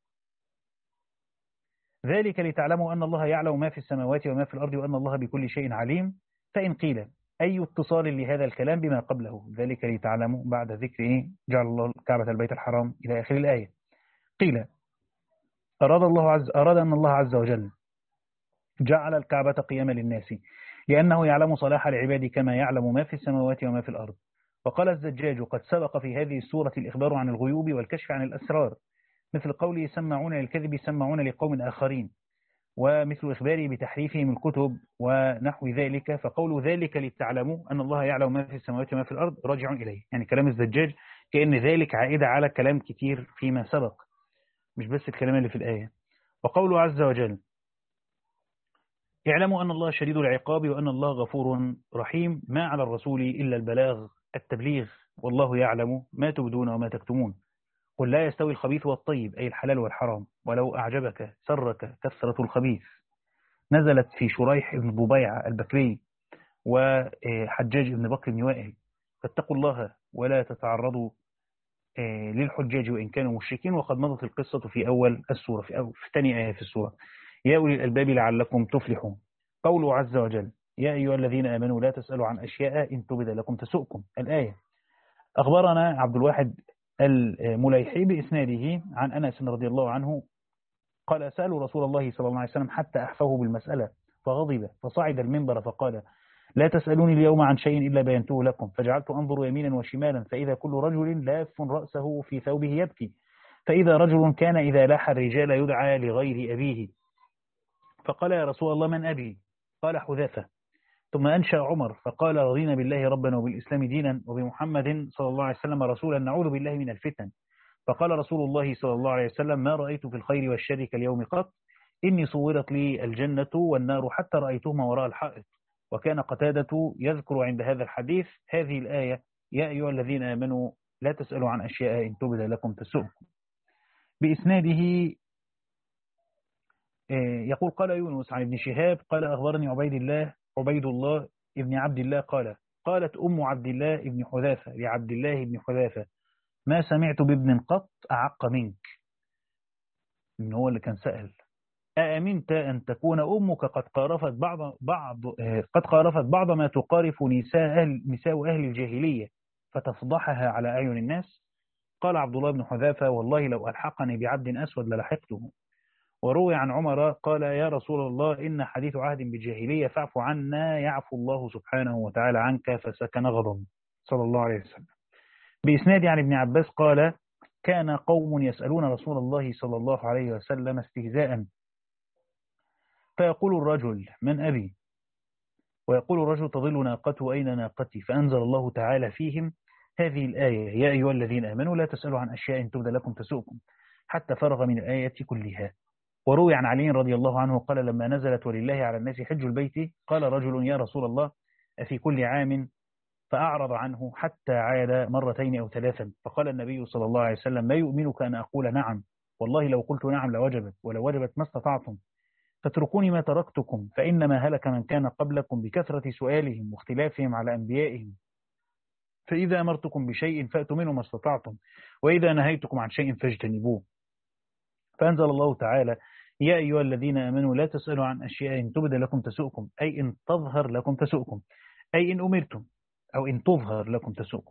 ذلك لتعلموا أن الله يعلم ما في السماوات وما في الأرض وأن الله بكل شيء عليم. فإن قيل: أي اتصال لهذا الكلام بما قبله؟ ذلك لتعلموا بعد ذكر إيه؟ جعل الله الكعبة البيت الحرام إلى آخر الآية. قيل: أراد الله عز أراد أن الله عز وجل جعل الكعبة قياما للناس لأنه يعلم صلاح العباد كما يعلم ما في السماوات وما في الأرض. وقال الزجاج: قد سبق في هذه السورة الإخبار عن الغيوب والكشف عن الأسرار، مثل قوله: سمعون للكذب سمعون لقوم آخرين، ومثل إخباره بتحريفهم الكتب ونحو ذلك. فقول ذلك لتعلموا أن الله يعلم ما في السماوات وما في الأرض راجع إليه، يعني كلام الزجاج كأن ذلك عائدة على كلام كتير فيما سبق، مش بس الكلام اللي في الآية. وقوله عز وجل: اعلموا أن الله شديد العقاب وأن الله غفور رحيم، ما على الرسول إلا البلاغ التبليغ، والله يعلم ما تبدون وما تكتمون. قل لا يستوي الخبيث والطيب، أي الحلال والحرام، ولو أعجبك سرك كثرة الخبيث. نزلت في شريح بن ضبيعة البكري وحجاج بن بكر بن وائل: فاتقوا الله ولا تتعرضوا للحجاج وإن كانوا مشركين. وقد مضت القصة في أول السورة، في, أول في ثاني آية في السورة: يا أولي الألباب لعلكم تفلحون. قوله عز وجل: يا أيها الذين آمنوا لا تسألوا عن أشياء إن تبد لكم تسؤكم. الآية. أخبرنا عبد الواحد المليحي بإسناده عن أنس رضي الله عنه قال: سألوا رسول الله صلى الله عليه وسلم حتى أحفه بالمسألة فغضب، فصعد المنبر فقال: لا تسألوني اليوم عن شيء إلا بينته لكم. فجعلت أنظر يمينا وشمالا، فإذا كل رجل لاف رأسه في ثوبه يبكي، فإذا رجل كان إذا لاح الرجال يدعى لغير أبيه. فقال: يا رسول الله من أبي؟ قال: حذافة. ثم أنشأ عمر فقال: رضينا بالله ربنا وبالإسلام دينا وبمحمد صلى الله عليه وسلم رسولا نعوذ بالله من الفتن. فقال رسول الله صلى الله عليه وسلم: ما رأيت في الخير والشر كاليوم قط، إني صورت لي الجنة والنار حتى رأيتهما وراء الحائط. وكان قتادة يذكر عند هذا الحديث هذه الآية: يا أيها الذين آمنوا لا تسألوا عن أشياء إن تبد لكم تسؤكم. بإسناده يقول قال يونس عن ابن شهاب قال أخبرني عبيد الله عبيد الله ابن عبد الله قال قالت أم عبد الله ابن حذافة لعبد الله ابن حذافة ما سمعت بابن قط أعق منك. من هو اللي كان سأل أأمنت أن تكون أمك قد قارفت بعض بعض قد قارفت بعض ما تقارف نساء أهل نساء أهل الجاهلية فتفضحها على أعين الناس؟ قال عبد الله بن حذافة والله لو ألحقني بعبد أسود للحقته. وروي عن عمر قال يا رسول الله إن حديث عهد بالجاهلية فاعف عنا يعفو الله سبحانه وتعالى عنك فسكن غضب صلى الله عليه وسلم. بإسناد عن ابن عباس قال كان قوم يسألون رسول الله صلى الله عليه وسلم استهزاء فيقول الرجل من أبي ويقول الرجل تضل ناقته أين ناقتي فأنزل الله تعالى فيهم هذه الآية يا أيها الذين آمنوا لا تسألوا عن أشياء تبد لكم تسؤكم حتى فرغ من الآية كلها. وروي عن علي رضي الله عنه قال لما نزلت ولله على الناس حج البيت قال رجل يا رسول الله أفي كل عام فأعرض عنه حتى عاد مرتين أو ثلاثا فقال النبي صلى الله عليه وسلم ما يؤمنك أن أقول نعم والله لو قلت نعم لوجبت ولو وجبت ما استطعتم فاتركوني ما تركتكم فإنما هلك من كان قبلكم بكثرة سؤالهم واختلافهم على أنبيائهم فإذا أمرتكم بشيء فأتوا منه ما استطعتم وإذا نهيتكم عن شيء فاجتنبوه. فأنزل الله تعالى يا أيها الذين آمنوا لا تسألوا عن أشياء إن تبد لكم تسؤكم أي إن تظهر لكم تسؤكم أي إن أمرتم أو إن تظهر لكم تسؤكم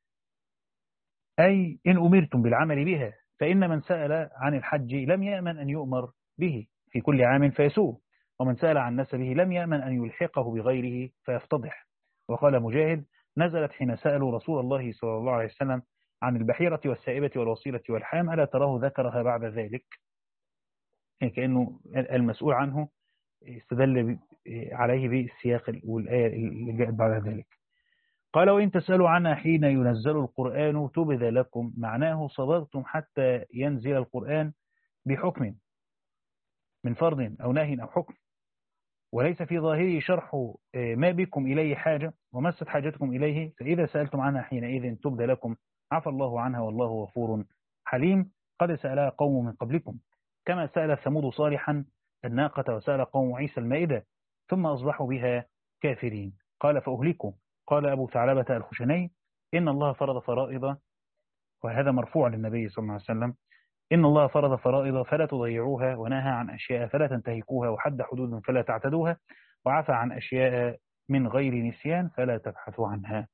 أي إن أمرتم بالعمل بها فإن من سأل عن الحج لم يأمن أن يؤمر به في كل عام فيسوء ومن سأل عن نسبه لم يأمن أن يلحقه بغيره فيفتضح. وقال مجاهد نزلت حين سألوا رسول الله صلى الله عليه وسلم عن البحيرة والسائبة والوصيلة والحام ألا تراه ذكرها بعد ذلك يعني كأنه المسؤول عنه استدل عليه بالسياق والآية اللي جاءت بعد ذلك. قال وإن تسألوا عنها حين ينزل القرآن تبذ لكم معناه صبرتم حتى ينزل القرآن بحكم من فرض أو نهي أو حكم وليس في ظاهره شرح ما بكم إليه حاجة ومست حاجتكم إليه فإذا سألتم عنها حينئذ تبذ لكم عفى الله عنها والله غفور حليم قد سألها قوم من قبلكم كما سأل ثمود صالحا الناقة وسأل قوم عيسى المائدة ثم أصبحوا بها كافرين. قال فأهلكوا قال أبو ثعلبة الخشني إن الله فرض فرائض وهذا مرفوع للنبي صلى الله عليه وسلم إن الله فرض فرائض فلا تضيعوها ونهى عن أشياء فلا تنتهكوها وحد حدود فلا تعتدوها وعفى عن أشياء من غير نسيان فلا تبحثوا عنها.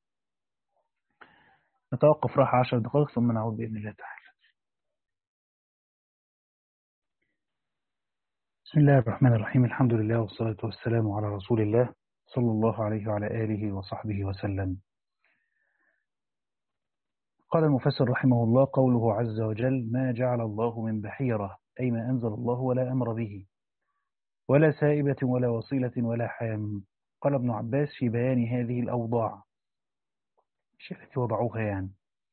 نتوقف راحة عشر دقائق ثم نعود بإذن الله تعالى. بسم الله الرحمن الرحيم الحمد لله والصلاة والسلام على رسول الله صلى الله عليه وعلى آله وصحبه وسلم. قال المفسر رحمه الله قوله عز وجل ما جعل الله من بحيرة أي ما أنزل الله ولا أمر به ولا سائبة ولا وصيلة ولا حام. قال ابن عباس في بيان هذه الأوضاع الشيء التي وضعوها يعني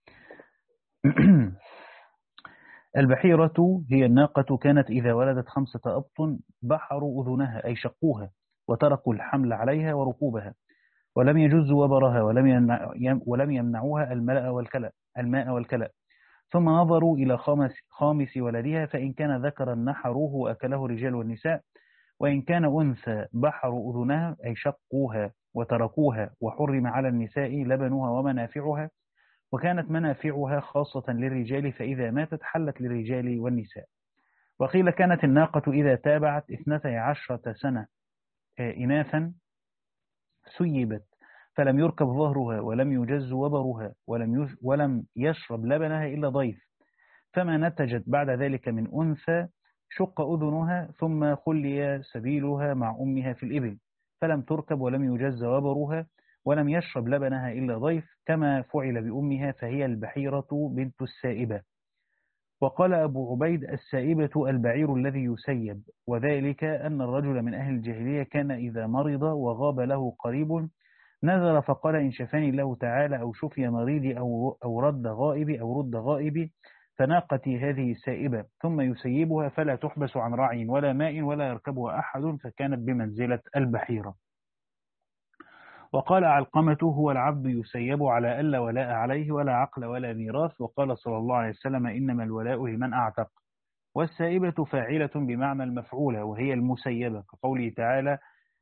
البحيرة هي الناقة كانت إذا ولدت خمسة أبط بحروا أذنها أي شقوها وتركوا الحمل عليها وركوبها ولم يجزوا وبرها ولم يمنع ولم يمنعوها الماء والكلأ الماء والكلأ ثم نظروا إلى خامس, خامس ولدها فإن كان ذكرا نحروه وأكله الرجال والنساء وإن كان أنثى بحروا أذنها أي شقوها وتركوها وحرم على النساء لبنها ومنافعها وكانت منافعها خاصة للرجال فإذا ماتت حلت للرجال والنساء. وقيل كانت الناقة إذا تابعت اثنتي عشرة سنة إناثا سيبت فلم يركب ظهرها ولم يجز وبرها ولم ولم يشرب لبنها إلا ضيف فما نتجت بعد ذلك من أنثى شق أذنها ثم خلي سبيلها مع أمها في الإبل فلم تركب ولم يجز وبرها ولم يشرب لبنها إلا ضيف كما فعل بأمها فهي البحيرة بنت السائبة. وقال أبو عبيد السائبة البعير الذي يسيب وذلك أن الرجل من أهل الجاهلية كان إذا مرض وغاب له قريب نزل فقال إن شفاني الله تعالى أو شفي مريضي أو, أو رد غائبي أو رد غائبي فناقتي هذه سائبة ثم يسيبها فلا تحبس عن رعي ولا ماء ولا يركبها أحد فكانت بمنزلة البحيرة. وقال علقمة هو العبد يسيب على ألا ولاء عليه ولا عقل ولا ميراث. وقال صلى الله عليه وسلم إنما الولاء لمن أعتق. والسائبة فاعلة بمعنى المفعولة وهي المسيبة، كقوله تعالى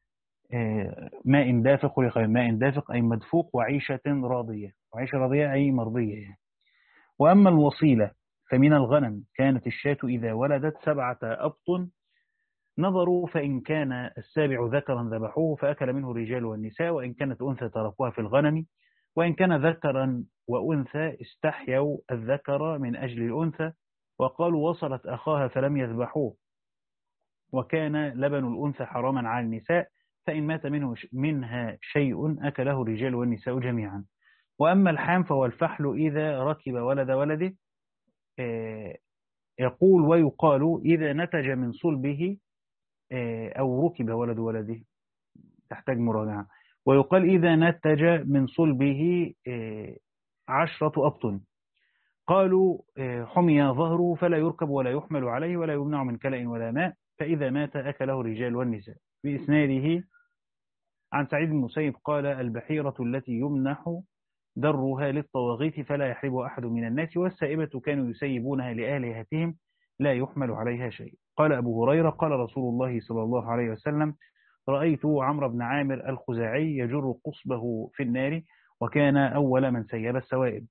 ماء دافق خلق من ماء دافق، أي مدفوق، وعيشة راضية، وعيشة راضية أي مرضية يعني. وأما الوصيلة فمن الغنم، كانت الشاة إذا ولدت سبعة أبطن نظروا فإن كان السابع ذكرا ذبحوه فأكل منه الرجال والنساء، وإن كانت أنثى تركوها في الغنم، وإن كان ذكرا وأنثى استحيوا الذكر من أجل الأنثى، وقالوا وصلت أخاها فلم يذبحوه، وكان لبن الأنثى حراما على النساء، فإن مات منه منها شيء أكله الرجال والنساء جميعا. وأما الحام فهو الفحل إذا ركب ولد ولده، يقول ويقال إذا نتج من صلبه أو ركب ولد ولده، تحتاج مراجعة. ويقال إذا نتج من صلبه عشرة أبطن. قالوا حمي ظهره فلا يركب ولا يحمل عليه ولا يمنع من كلأ ولا ماء، فإذا مات أكله الرجال والنساء. بإسناده عن سعيد بن المسيب قال البحيرة التي يمنح درها للطواغيت فلا يحرب أحد من الناس، والسائبة كانوا يسيبونها لآلهتهم لا يحمل عليها شيء. قال أبو هريرة قال رسول الله صلى الله عليه وسلم رأيت عمرو بن عامر الخزاعي يجر قصبه في النار، وكان أول من سيب السوائب.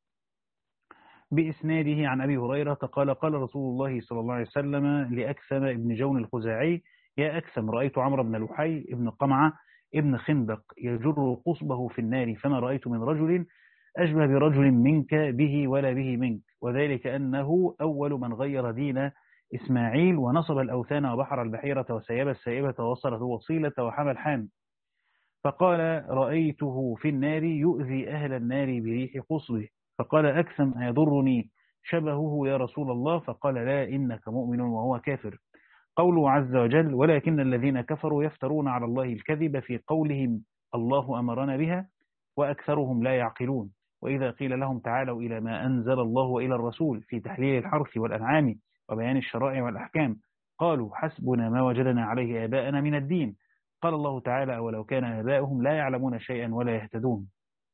بإسناده عن أبي هريرة قال قال رسول الله صلى الله عليه وسلم لأكثم ابن جون الخزاعي يا أكثم رأيت عمرو بن لحي ابن قمعة ابن خندق يجر قصبه في النار، فما رأيت من رجل أشبه برجل منك به ولا به منك، وذلك أنه أول من غير دين إسماعيل ونصب الأوثان وبحر البحيرة وسيب السائبة ووصله وصيلة وحمى الحام. فقال رأيته في النار يؤذي أهل النار بريح قصبه. فقال أكثم أيضرني شبهه يا رسول الله؟ فقال لا إنك مؤمن وهو كافر. قوله عز وجل ولكن الذين كفروا يفترون على الله الكذب في قولهم الله أمرنا بها وأكثرهم لا يعقلون. وإذا قيل لهم تعالوا إلى ما أنزل الله وإلى الرسول في تحليل الحرث والأنعام وبيان الشرائع والأحكام قالوا حسبنا ما وجدنا عليه آباءنا من الدين. قال الله تعالى ولو كان آباؤهم لا يعلمون شيئا ولا يهتدون.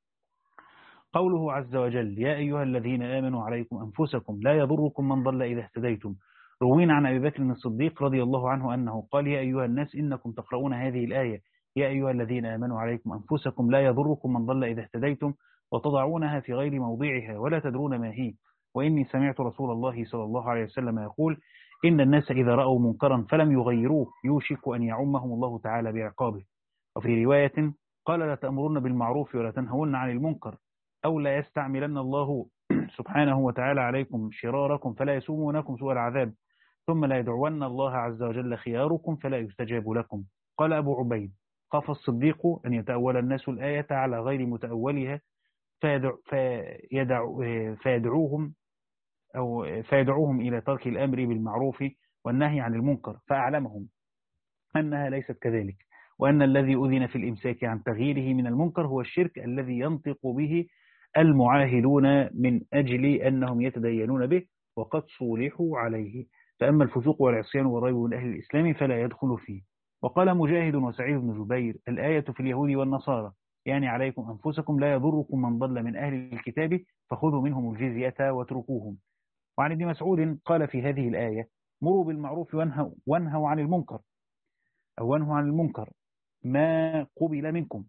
قوله عز وجل يا أيها الذين آمنوا عليكم أنفسكم لا يضركم من ضل إذا اهتديتم. روينا عن أبي بكر الصديق رضي الله عنه أنه قال يا أيها الناس إنكم تقرؤون هذه الآية يا أيها الذين آمنوا عليكم أنفسكم لا يضركم من ضل إذا اهتديتم وتضعونها في غير موضعها ولا تدرون ما هي. وإني سمعت رسول الله صلى الله عليه وسلم يقول إن الناس إذا رأوا منكرا فلم يغيروه يوشك أن يعمهم الله تعالى بعقابه. وفي رواية قال لا تأمرون بالمعروف ولا تنهون عن المنكر أو لا يستعملن الله سبحانه وتعالى عليكم شراركم فلا يسومونكم سوء العذاب ثم لا يدعون الله عز وجل خياركم فلا يستجاب لكم. قال أبو عبيد خاف الصديق أن يتأول الناس الآية على غير متأولها فيدع فيدع فيدعوهم أو فيدعوهم إلى ترك الأمر بالمعروف والنهي عن المنكر، فأعلمهم أنها ليست كذلك، وأن الذي أذن في الإمساك عن تغييره من المنكر هو الشرك الذي ينطق به المعاهدون من أجل أنهم يتدينون به وقد صولحوا عليه. فأما الفسوق والعصيان والريب من أهل الإسلام فلا يدخل فيه. وقال مجاهد وسعيد بن جبير الآية في اليهود والنصارى يعني عليكم أنفسكم لا يضركم من ضل من أهل الكتاب فخذوا منهم الجزية واتركوهم. وعن ابن مسعود قال في هذه الآية مروا بالمعروف وانهوا, وانهوا عن المنكر أو وانهوا عن المنكر ما قبل منكم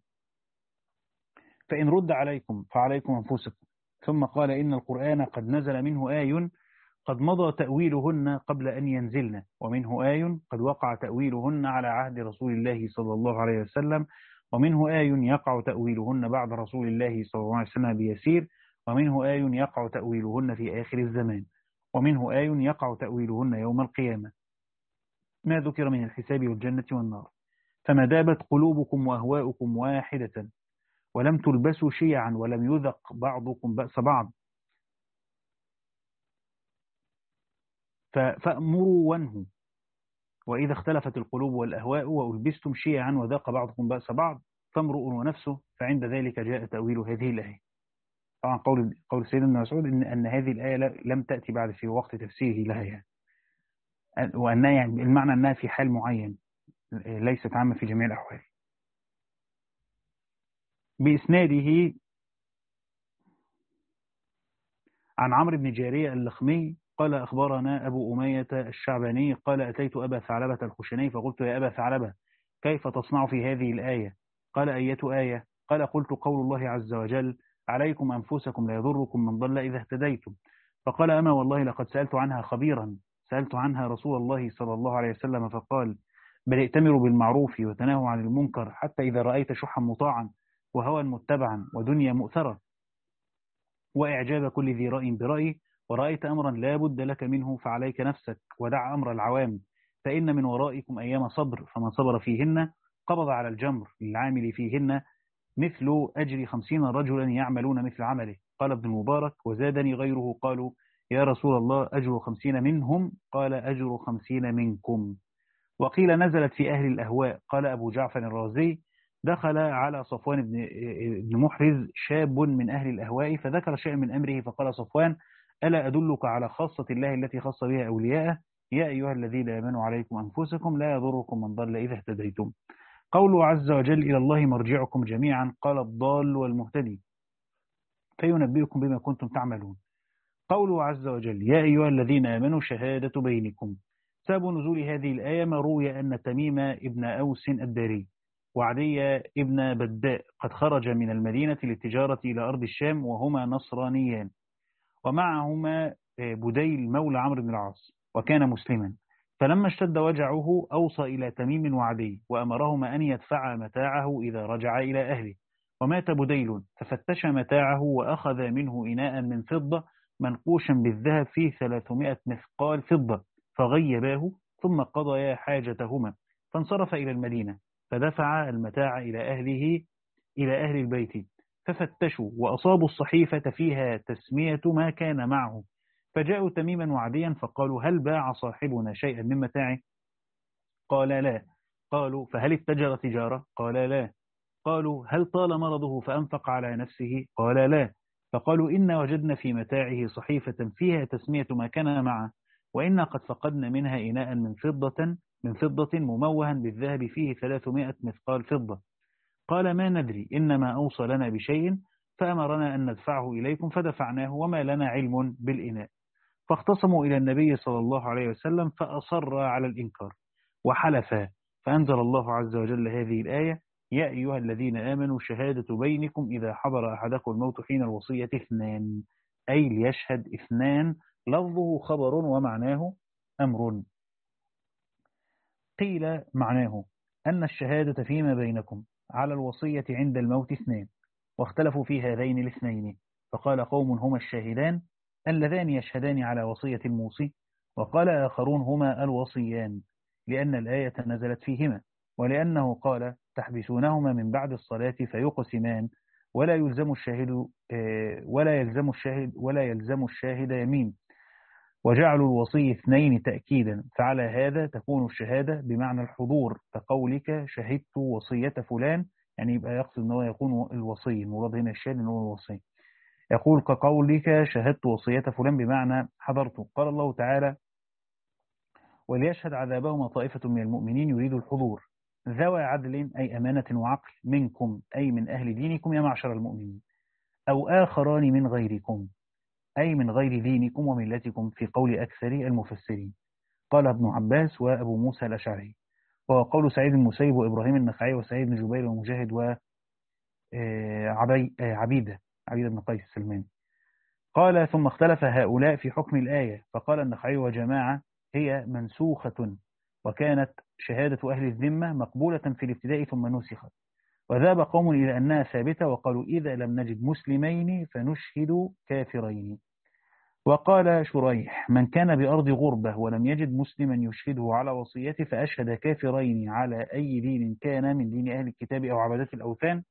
فإن رد عليكم فعليكم أنفسكم. ثم قال إن القرآن قد نزل منه آي قد مضى تأويلهن قبل أن ينزلن ومنه آي قد وقع تأويلهن على عهد رسول الله صلى الله عليه وسلم ومنه آي يقع تأويلهن بعد رسول الله صلى الله عليه وسلم بيسير ومنه آي يقع تأويلهن في آخر الزمان ومنه آي يقع تأويلهن يوم القيامة ما ذكر من الحساب والجنة والنار. فما دابت قلوبكم وأهواؤكم واحدة ولم تلبسوا شيعا ولم يذق بعضكم بأس بعض فأمروا وانهوا. وإذا اختلفت القلوب والأهواء وألبستم شيعا وذاق بعضكم بأس بعض فامرؤ ونفسه فعند ذلك جاء تأويل هذه الآية. طبعا قول قول سيدنا مسعود إن, أن هذه الآية لم تأتي بعد في وقت تفسيره لها يعني. وأنها يعني المعنى أنها في حال معين ليست عامة في جميع الأحوال. بإسناده عن عمرو بن جارية اللخمي قال أخبرنا أبو أمية الشعباني قال أتيت أبا ثعلبة الخشني فقلت يا أبا ثعلبة كيف تصنع في هذه الآية؟ قال أية آية؟ قال قلت قول الله عز وجل عليكم أنفسكم لا يضركم من ضل إذا اهتديتم. فقال أما والله لقد سألت عنها خبيرا، سألت عنها رسول الله صلى الله عليه وسلم فقال بل ائتمروا بالمعروف وتناهوا عن المنكر حتى إذا رأيت شحا مطاعا وهوى متبعا ودنيا مؤثرة وإعجاب كل ذي رأي برأي ورأيت أمرا لا بد لك منه فعليك نفسك ودع أمر العوام فإن من ورائكم أيام صبر فمن صبر فيهن قبض على الجمر للعامل فيهن مثل أجر خمسين رجلا يعملون مثل عمله. قال ابن المبارك وزادني غيره قالوا يا رسول الله أجر خمسين منهم قال أجر خمسين منكم. وقيل نزلت في أهل الأهواء. قال أبو جعفر الرازي دخل على صفوان بن بن محرز شاب من أهل الأهواء فذكر شيئا من أمره فقال صفوان ألا أدلك على خاصة الله التي خص بها أولياءه يا أيها الذين آمنوا عليكم أنفسكم لا يضركم من ضل إذا اهتديتم. قوله عز وجل إلى الله مرجعكم جميعا قال الضال والمهتدي فينبئكم بما كنتم تعملون. قوله عز وجل يا أيها الذين آمنوا شهادة بينكم. سبب نزول هذه الآية ما روي أن تميم ابن أوس الداري وعدي ابن بداء قد خرج من المدينة للتجارة إلى أرض الشام وهما نصرانيان ومعهما بديل مولى عمرو بن العاص وكان مسلما فلما اشتد وجعه أوصى إلى تميم وعدي وأمرهما أن يدفع متاعه إذا رجع إلى أهله ومات بديل ففتش متاعه وأخذ منه إناء من فضة منقوشا بالذهب فيه ثلاثمائة مثقال فضة فغيباه ثم قضيا حاجتهما فانصرف إلى المدينة فدفع المتاع إلى أهله إلى أهل البيت ففتشوا وأصابوا الصحيفة فيها تسمية ما كان معه فجاءوا تميما وعديا فقالوا هل باع صاحبنا شيئا من متاعه؟ قال لا. قالوا فهل اتجر تجارة؟ قال لا. قالوا هل طال مرضه فأنفق على نفسه؟ قال لا. فقالوا إن وجدنا في متاعه صحيفة فيها تسمية ما كان معه وإنا قد فقدنا منها إناء من فضة من فضة مموها بالذهب فيه ثلاثمائة مثقال فضة. قال ما ندري إنما أوصى لنا بشيء فأمرنا أن ندفعه إليكم فدفعناه وما لنا علم بالإناء. فاختصموا إلى النبي صلى الله عليه وسلم فأصر على الإنكار وحلفا فأنزل الله عز وجل هذه الآية يا أيها الذين آمنوا شهادة بينكم إذا حضر أحدكم الموت حين الوصية اثنان أي ليشهد اثنان لفظه خبر ومعناه أمر. قيل معناه أن الشهادة فيما بينكم على الوصية عند الموت اثنان واختلفوا في هذين الاثنين فقال قوم هما الشاهدان اللذان يشهدان على وصية الموصي وقال آخرون هما الوصيان لأن الآية نزلت فيهما ولأنه قال تحبسونهما من بعد الصلاة فيقسمان ولا يلزم الشاهد ولا يلزم الشاهد ولا يلزم الشاهد يمين وجعلوا الوصي اثنين تأكيدا فعلى هذا تكون الشهادة بمعنى الحضور كقولك شهدت وصية فلان يعني يبقى يقصد أنه يكون الوصي المراد هنا الشاهد أنه الوصي يقول كقولك شهدت وصية فلان بمعنى حضرته. قال الله تعالى وليشهد عذابهما طائفة من المؤمنين يريد الحضور ذوى عدل أي أمانة وعقل منكم أي من أهل دينكم يا معشر المؤمنين أو آخران من غيركم أي من غير دينكم وملتكم في قول أكثر المفسرين. قال ابن عباس وأبو موسى الأشعري وهو قول سعيد المسيب وإبراهيم النخعي وسعيد بن جبير ومجاهد وعبيدة عبيدة بن قيس السلماني. قال ثم اختلف هؤلاء في حكم الآية فقال النخعي وجماعة هي منسوخة وكانت شهادة أهل الذمة مقبولة في الابتداء ثم نسخت وذهب قوم إلى أنها ثابتة وقالوا إذا لم نجد مسلمين فنشهد كافرين. وقال شريح من كان بأرض غربة ولم يجد مسلما يشهده على وصيته فأشهد كافرين على أي دين كان من دين أهل الكتاب أو عبادات الأوثان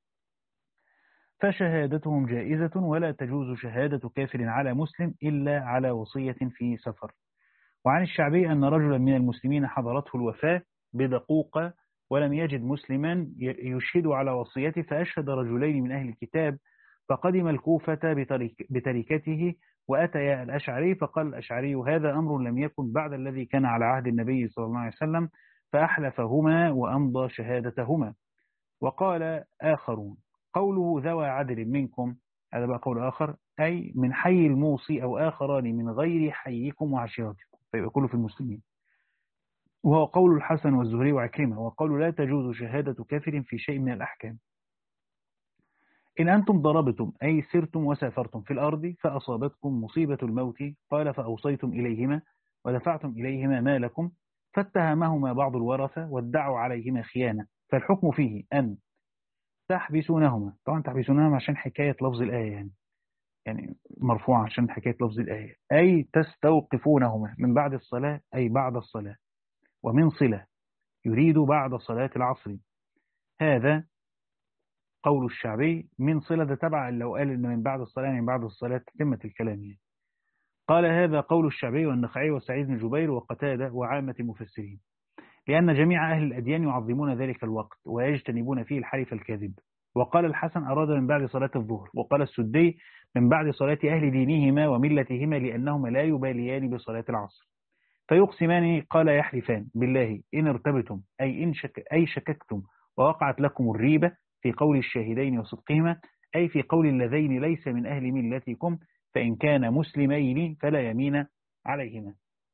فشهادتهم جائزة ولا تجوز شهادة كافر على مسلم إلا على وصية في سفر. وعن الشعبي أن رجلا من المسلمين حضرته الوفاة بدقوقة ولم يجد مسلما يشهد على وصيته فأشهد رجلين من أهل الكتاب فقدم الكوفة بتركته وأتيا الأشعري فقال الأشعري هذا أمر لم يكن بعد الذي كان على عهد النبي صلى الله عليه وسلم فأحلفهما وأمضى شهادتهما. وقال آخرون قوله ذوى عدل منكم، هذا بقى قول آخر، أي من حي الموصي أو آخران من غير حيكم وعشيرتكم، فيبقى كله في المسلمين. وهو قول الحسن والزهري وعكرمة، وقول لا تجوز شهادة كافر في شيء من الأحكام. إن أنتم ضربتم أي سرتم وسافرتم في الأرض فأصابتكم مصيبة الموت، قال فأوصيتم إليهما ودفعتم إليهما مالكم، فاتهمهما بعض الورثة وادعوا عليهما خيانة، فالحكم فيه أن تحبسونهما، طبعا تحبسونهما عشان حكاية لفظ الآية يعني يعني مرفوعة عشان حكاية لفظ الآية، أي تستوقفونهما من بعد الصلاة أي بعد الصلاة، ومن صلة يريد بعد صلاة العصر. هذا قول الشعبي، من صلة ده تبع لو قال إن من بعد الصلاة من بعد الصلاة تتمة الكلام يعني. قال هذا قول الشعبي والنخعي وسعيد بن جبير وقتادة وعامة المفسرين، لأن جميع أهل الأديان يعظمون ذلك الوقت ويجتنبون فيه الحلف الكاذب. وقال الحسن أراد من بعد صلاة الظهر، وقال السدي من بعد صلاة أهل دينهما وملتهما لأنهما لا يباليان بصلاة العصر، فيقسمان قال يحلفان بالله إن ارتبتم أي إن شك أي شككتم ووقعت لكم الريبة في قول الشاهدين وصدقهما، أي في قول اللذين ليس من أهل ملتكم، فإن كان مسلمين فلا يمين عليهما.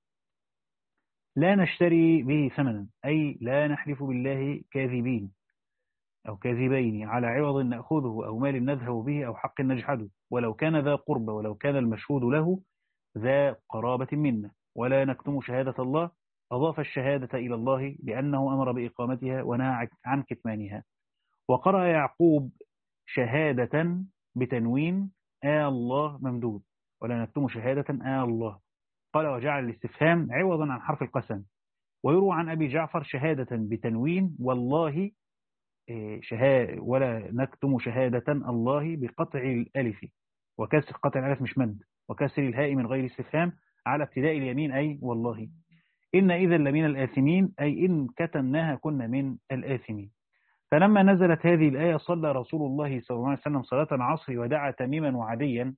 لا نشتري به ثمنا أي لا نحلف بالله كاذبين أو كاذبين على عوض نأخذه أو مال نذهب به أو حق نجحده، ولو كان ذا قرب ولو كان المشهود له ذا قرابة منا، ولا نكتم شهادة الله، أضاف الشهادة إلى الله لأنه أمر بإقامتها ونهى عن كتمانها. وقرأ يعقوب شهادة بتنوين آه الله ممدود، ولا نكتم شهادة آه الله. قال وجعل الاستفهام عوضا عن حرف القسم. ويروى عن أبي جعفر شهادة بتنوين والله شهادة، ولا نكتم شهادة الله بقطع الألف وكسر قطع الألف مش مد، وكسر الهاء من غير استفهام على ابتداء اليمين أي والله. إن إذا لمن الآثمين أي إن كتمناها كنا من الآثمين. فلما نزلت هذه الآية صلى رسول الله صلى الله عليه وسلم صلاة العصر ودعا تميما وعديا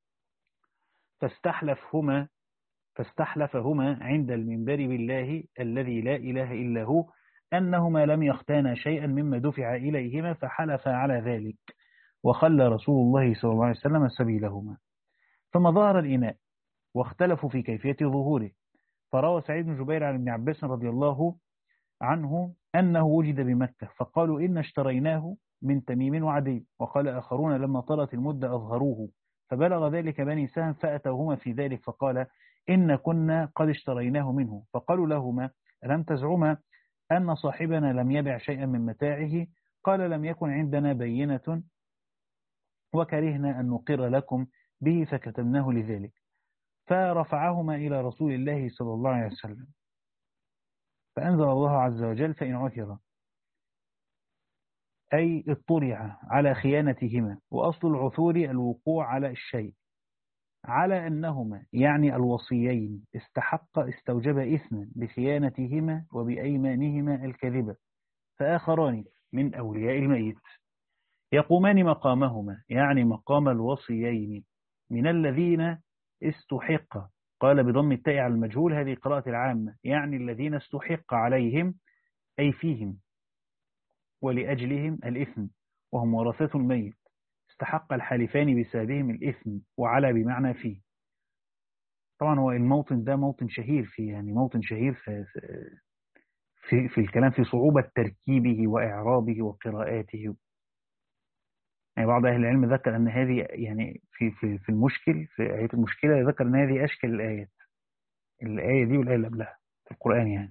فاستحلفهما فاستحلفهما عند المنبر بالله الذي لا إله إلا هو أنهما لم يختانا شيئا مما دفع إليهما، فحلفا على ذلك وخلى رسول الله صلى الله عليه وسلم سبيلهما. ثم ظهر الإناء واختلفوا في كيفية ظهوره، فروى سعيد بن جبير عن ابن عباس رضي الله عنه أنه وجد بمكة، فقالوا إن اشتريناه من تميم وعدي، وقال آخرون لما طالت المدة أظهروه، فبلغ ذلك بني سهم فأتوهما في ذلك فقال إن كنا قد اشتريناه منه، فقالوا لهما ألم تزعما أن صاحبنا لم يبع شيئا من متاعه؟ قال لم يكن عندنا بينة وكرهنا أن نقر لكم به فكتمناه لذلك، فرفعهما إلى رسول الله صلى الله عليه وسلم، فأنزل الله عز وجل فإن عثر أي اطلع على خيانتهما، وأصل العثور الوقوع على الشيء، على أنهما يعني الوصيين استحق استوجب إثما بخيانتهما وبأيمانهما الكذبة، فآخران من أولياء الميت يقومان مقامهما يعني مقام الوصيين من الذين استحق، قال بضم التاء على المجهول هذه قراءة العامة، يعني الذين استحق عليهم أي فيهم ولأجلهم الإثم، وهم ورثة الميت، استحق الحالفان بسببهم الإثم، وعلى بمعنى فيه. طبعا هو الموطن ده موطن شهير فيه يعني موطن شهير في, في, في الكلام في صعوبة تركيبه وإعرابه وقراءاته. يعني بعض أهل العلم ذكر أن هذه يعني في في في المشكل في آية المشكلة ذكر أن هذه أشكل الآيات، الآية دي والآية اللي قبلها في القرآن يعني.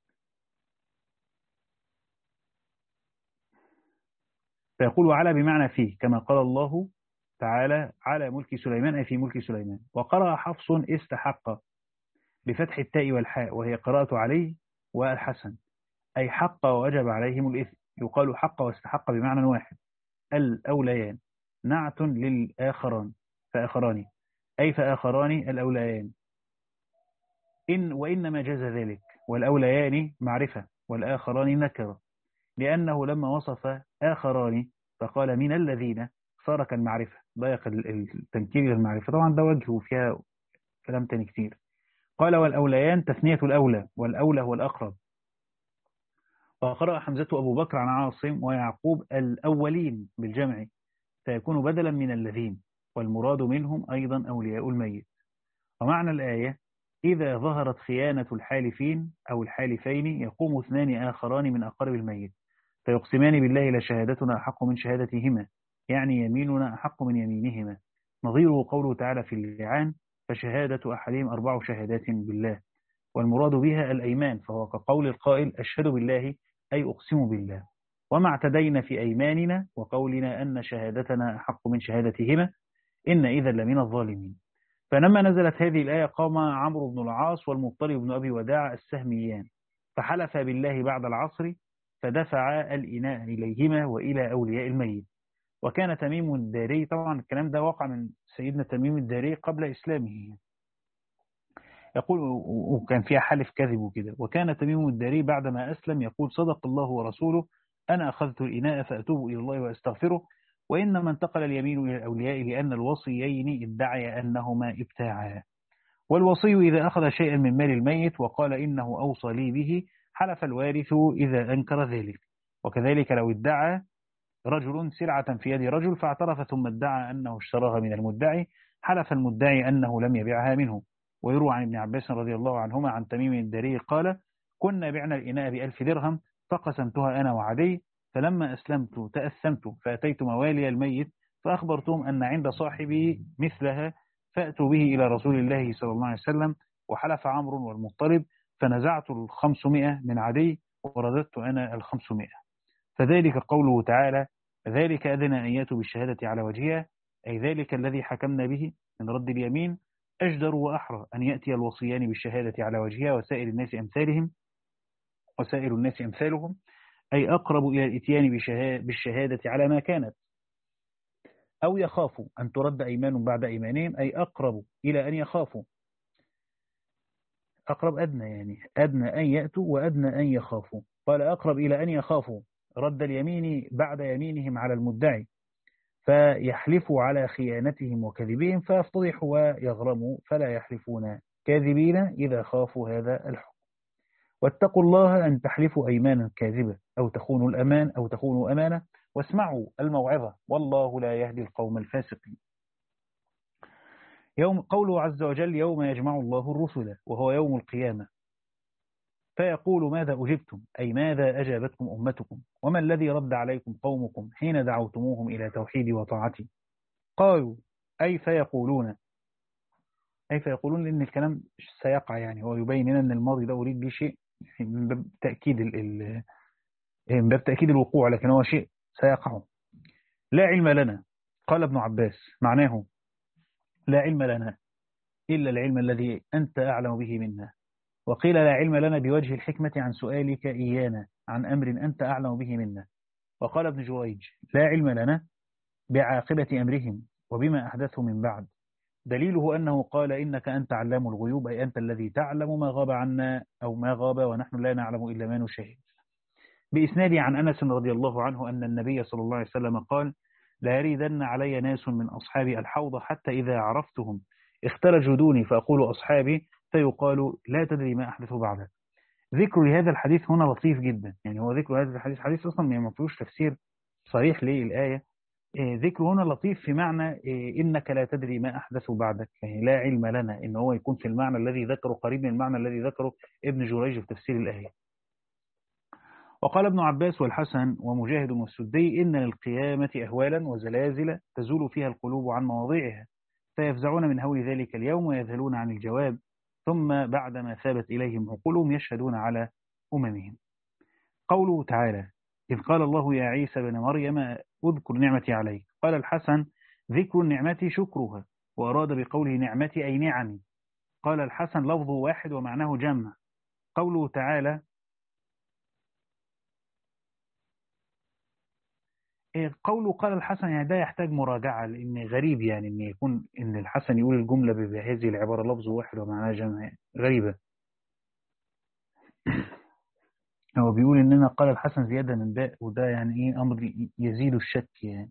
فيقول على بمعنى فيه كما قال الله تعالى على ملك سليمان أي في ملك سليمان. وقرأ حفص استحق بفتح التاء والحاء وهي قراءة عليه والحسن، أي حق ووجب عليهم الإثم. يقال حق واستحق بمعنى واحد، الأوليان نعت للآخران فآخران أي فآخران الأوليان، إن وإنما جاز ذلك، والأوليان معرفة والآخران نكرة، لأنه لما وصف آخران فقال من الذين صار كالمعرفة ضيق التنكير للمعرفة، طبعا ده وجهه فيها كلام تاني كتير. قال والأوليان تثنية الأولى، والأولى هو الأقرب، فقرأ حمزة أبو بكر عن عاصم ويعقوب الأولين بالجمع، فيكون بدلا من الذين، والمراد منهم أيضا أولياء الميت. ومعنى الآية: إذا ظهرت خيانة الحالفين أو الحالفين يقوم اثنان آخران من أقارب الميت فيقسمان بالله لشهادتنا أحق من شهادتهما، يعني يميننا أحق من يمينهما، نظيره قوله تعالى في اللعان: فشهادة أحدهم أربع شهادات بالله، والمراد بها الأيمان، فهو كقول القائل أشهد بالله أي أقسم بالله. وما اعتدينا في أيماننا وقولنا أن شهادتنا أحق من شهادتهما إن إذا لمن الظالمين. فلما نزلت هذه الآية قام عمرو بن العاص والمطلب بن أبي وداع السهميان فحلفا بالله بعد العصر فدفعا الإناء إليهما وإلى أولياء الميت. وكان تميم الداري، طبعا الكلام ده وقع من سيدنا تميم الداري قبل إسلامه، يقول وكان فيها حلف كذب وكده. وكان تميم الداري بعدما أسلم يقول: صدق الله ورسوله، أنا أخذت الإناء فأتوب إلى الله وأستغفره. وإنما انتقل اليمين إلى الأولياء لأن الوصيين ادعيا أنهما ابتاعا. والوصي إذا أخذ شيئا من مال الميت وقال إنه أوصى لي به حلف الوارث إذا أنكر ذلك. وكذلك لو ادعى رجل سلعة في يد رجل فاعترف ثم ادعى أنه اشتراها من المدعي حلف المدعي أنه لم يبيعها منه. ويروى عن ابن عباس رضي الله عنهما عن تميم الداري قال: كنا بعنا الإناء بألف درهم فقسمتها أنا وعدي، فلما أسلمت تأثمت فأتيت موالي الميت فأخبرتهم أن عند صاحبي مثلها فأتوا به إلى رسول الله صلى الله عليه وسلم، وحلف عمرو والمطلب فنزعت الخمسمائة من عدي ورددت أنا الخمسمائة. فذلك قوله تعالى: ذلك أدنى أن يأتوا بالشهادة على وجهها، أي ذلك الذي حكمنا به من رد اليمين أجدر وأحرى أن يأتي الوصيان بالشهادة على وجهها وسائر الناس أمثالهم وسائر الناس أمثالهم، أي أقرب إلى الإتيان بالشهادة على ما كانت. أو يخافوا أن ترد أيمان بعد أيمانهم، أي أقرب إلى أن يخافوا. أقرب أدنى، يعني أدنى أن يأتوا وأدنى أن يخافوا. قال: أقرب إلى أن يخافوا رد اليمين بعد يمينهم على المدعي فيحلفوا على خيانتهم وكذبهم فيفتضحوا ويغرموا، فلا يحلفون كاذبين إذا خافوا هذا الحكم. واتقوا الله أن تحلفوا أيمانا كاذبة أو تخونوا الأمان أو تخونوا أمانة، واسمعوا الموعظة والله لا يهدي القوم الفاسقين. يوم قوله عز وجل: يوم يجمع الله الرسل، وهو يوم القيامة، فيقول: ماذا أجبتم؟ أي ماذا أجابتكم أمتكم؟ وما الذي رد عليكم قومكم حين دعوتموهم إلى توحيدي وطاعتي؟ قالوا: أي فيقولون أي فيقولون لأن الكلام سيقع، يعني هو يبين لنا أن الماضي ده أريد به شيء من باب تأكيد ال ال من باب تأكيد الوقوع، لكن هو شيء سيقع. لا علم لنا، قال ابن عباس معناه: لا علم لنا إلا العلم الذي أنت أعلم به منا. وقيل: لا علم لنا بوجه الحكمة عن سؤالك إيانا عن أمر أنت أعلم به منا. وقال ابن جريج: لا علم لنا بعاقبة أمرهم وبما أحدثه من بعد. دليله أنه قال: إنك أنت علام الغيوب، أي أنت الذي تعلم ما غاب عنا أو ما غاب ونحن لا نعلم إلا ما نشاهد. بإسناد عن أنس رضي الله عنه أن النبي صلى الله عليه وسلم قال: لا يريدن علي ناس من أصحابي الحوض حتى إذا عرفتهم اختلجوا دوني فأقول أصحابي، فيقال: لا تدري ما أحدث بعدك. ذكر لهذا الحديث هنا لطيف جدا، يعني هو ذكر هذا الحديث حديث أصلا ما فيهوش تفسير صريح للآية. ذكر هنا لطيف في معنى إنك لا تدري ما أحدث بعدك، يعني لا علم لنا، إن هو يكون في المعنى الذي ذكره قريب من المعنى الذي ذكره ابن جريج في تفسير الآية. وقال ابن عباس والحسن ومجاهد والسدي: إن للقيامة أهوالا وزلازل تزول فيها القلوب عن مواضعها، فيفزعون من هول ذلك اليوم ويذهلون عن الجواب، ثم بعدما ثابت إليهم عقولهم يشهدون على أممهم. قوله تعالى: إذ قال الله يا عيسى بن مريم اذكر نعمتي عليك. قال الحسن: ذكر النعمة شكرها، وأراد بقوله نعمتي أي نعمي. قال الحسن: لفظ واحد ومعناه جمع. قوله تعالى: قوله قال الحسن، يعني ده يحتاج مراجعة، لأن غريب يعني أن يكون أن الحسن يقول الجملة بهذه العبارة لفظ واحد ومعناه جمع، غريبة. هو بيقول إننا قال الحسن زيادة من باء، وده يعني إيه أمر يزيد الشك يعني.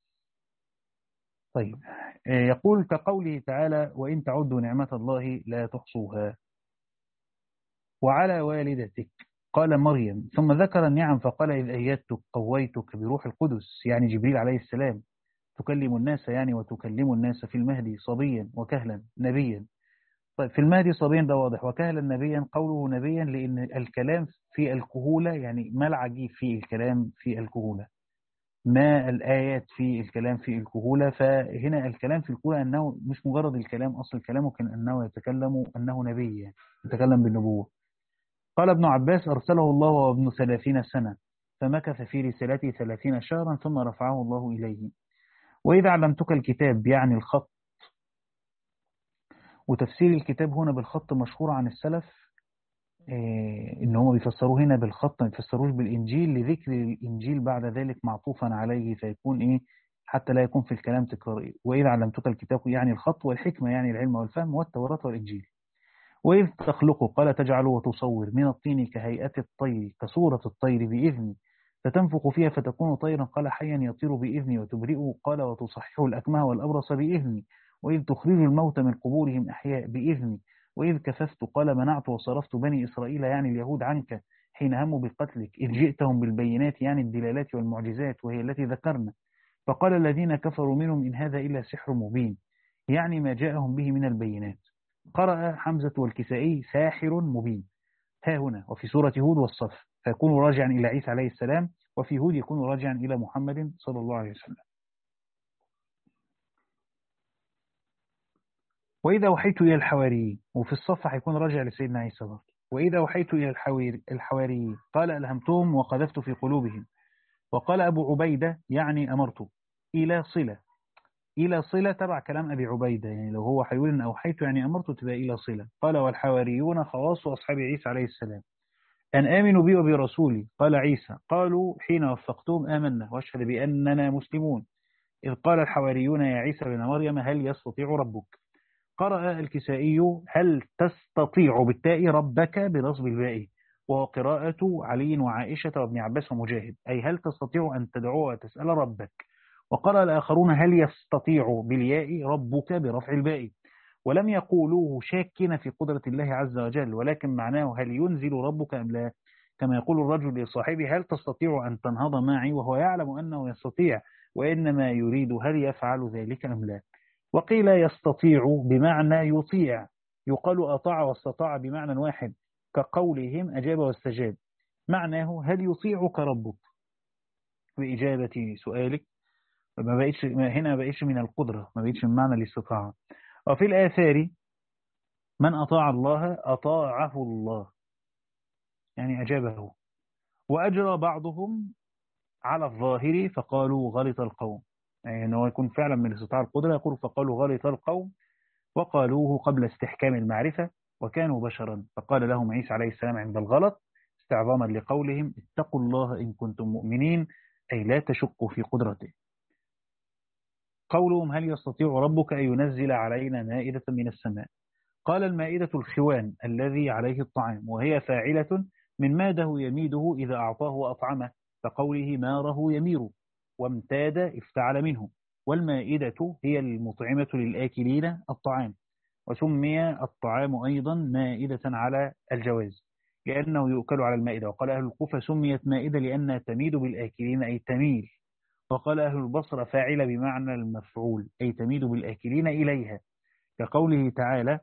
طيب، يقول كقوله تعالى: وإن تعدوا نعمة الله لا تحصوها. وعلى والدتك قال مريم، ثم ذكر النعم فقال إذ أيدتك قويتك بروح القدس، يعني جبريل عليه السلام، تكلم الناس يعني وتكلم الناس في المهدي صبيا وكهلا نبيا. طيب في المهدي صبيا ده واضح، وكهلا نبيا، قوله نبيا لأن الكلام في الكهولة، يعني ما العجيب في الكلام في الكهولة، ما الآيات في الكلام في الكهولة. فهنا الكلام في الكهولة أنه مش مجرد الكلام، أصل الكلام ممكن أنه يتكلم أنه نبي، يعني يتكلم بالنبوة. قال ابن عباس أرسله الله وابن ثلاثين سنة، فمكث في رسالته ثلاثين شهرا ثم رفعه الله إليه. وإذا علمتك الكتاب يعني الخط، وتفسير الكتاب هنا بالخط مشهور عن السلف، إيه إن هم بيفسروه هنا بالخط، ما بيفسروش بالإنجيل، لذكر الإنجيل بعد ذلك معطوفا عليه، فيكون إيه حتى لا يكون في الكلام تكرار. وإذا علمتك الكتاب يعني الخط، والحكمة يعني العلم والفهم، والتوراة والإنجيل. وإذ تخلق قال تجعل وتصور من الطين كهيئة الطير كصورة الطير بإذني، فتنفخ فيها فتكون طيرا قال حيا يطير بإذني، وتبرئ قال وتصحح الأكمه والأبرص بإذني، وإذ تخرج الموت من قبورهم أحياء بإذني، وإذ كففت قال منعت وصرفت بني إسرائيل يعني اليهود عنك حين هموا بقتلك، إذ جئتهم بالبينات يعني الدلالات والمعجزات وهي التي ذكرنا، فقال الذين كفروا منهم إن هذا إلا سحر مبين، يعني ما جاءهم به من البينات. قرأ حمزة والكسائي ساحر مبين ها هنا، وفي سورة هود والصف، فيكون راجعا إلى عيسى عليه السلام، وفي هود يكون راجعا إلى محمد صلى الله عليه وسلم. وإذا أوحيت إلى الحواريين، وفي الصف هيكون راجع لسيدنا عيسى برضه. وإذا أوحيت إلى الحواريين قال ألهمتهم وقذفت في قلوبهم. وقال أبو عبيدة يعني أمرت، إلى صلة، إلى صلة تبع كلام أبي عبيدة، يعني لو هو هيقول إن أوحيت يعني أمرت تبقى إلى صلة. قال والحواريون خواص أصحاب عيسى عليه السلام، أن آمنوا بي وبرسولي. قال عيسى قالوا حين وفقتهم آمنا واشهد بأننا مسلمون، إذ قال الحواريون يا عيسى بن مريم هل يستطيع ربك. قرأ الكسائي هل تستطيع بالتاء ربك بنصب الباء، وهو قراءة علي وعائشة وابن عباس ومجاهد، أي هل تستطيع أن تدعو وتسأل ربك. وقرأ الآخرون هل يستطيع بالياء ربك برفع الباء، ولم يقولوه شاكين في قدرة الله عز وجل، ولكن معناه هل ينزل ربك أم لا، كما يقول الرجل لصاحبه هل تستطيع أن تنهض معي، وهو يعلم أنه يستطيع، وإنما يريد هل يفعل ذلك أم لا. وقيل يستطيع بمعنى يطيع، يقال أطاع واستطاع بمعنى واحد، كقولهم أجاب واستجاب، معناه هل يطيعك ربك بإجابة سؤالك. ما بقيتش هنا، ما بقيتش من القدرة، ما بقيتش من معنى الاستطاعة. وفي الآثار من أطاع الله أطاعه الله، يعني أجابه. وأجرى بعضهم على الظاهر فقالوا غلط القوم، يعني أنه يكون فعلا من استطاع القدرة، يقول فقالوا غلط القوم، وقالوه قبل استحكام المعرفة، وكانوا بشرا، فقال لهم عيسى عليه السلام عند الغلط استعظاما لقولهم اتقوا الله إن كنتم مؤمنين، أي لا تشكوا في قدرته. قولهم هل يستطيع ربك أن ينزل علينا مائدة من السماء. قال المائدة الخوان الذي عليه الطعام، وهي فاعلة من ماده يميده إذا أعطاه وأطعمه، فقوله ماره يمير، وامتاد افتعل منه. والمائدة هي المطعمة للآكلين الطعام، وسمي الطعام أيضا مائدة على الجواز لأنه يؤكل على المائدة. وقال أهل الكوفة سميت مائدة لأنها تميد بالآكلين أي تميل. وقال أهل البصرة فاعل بمعنى المفعول أي تميد بالآكلين إليها، كقوله تعالى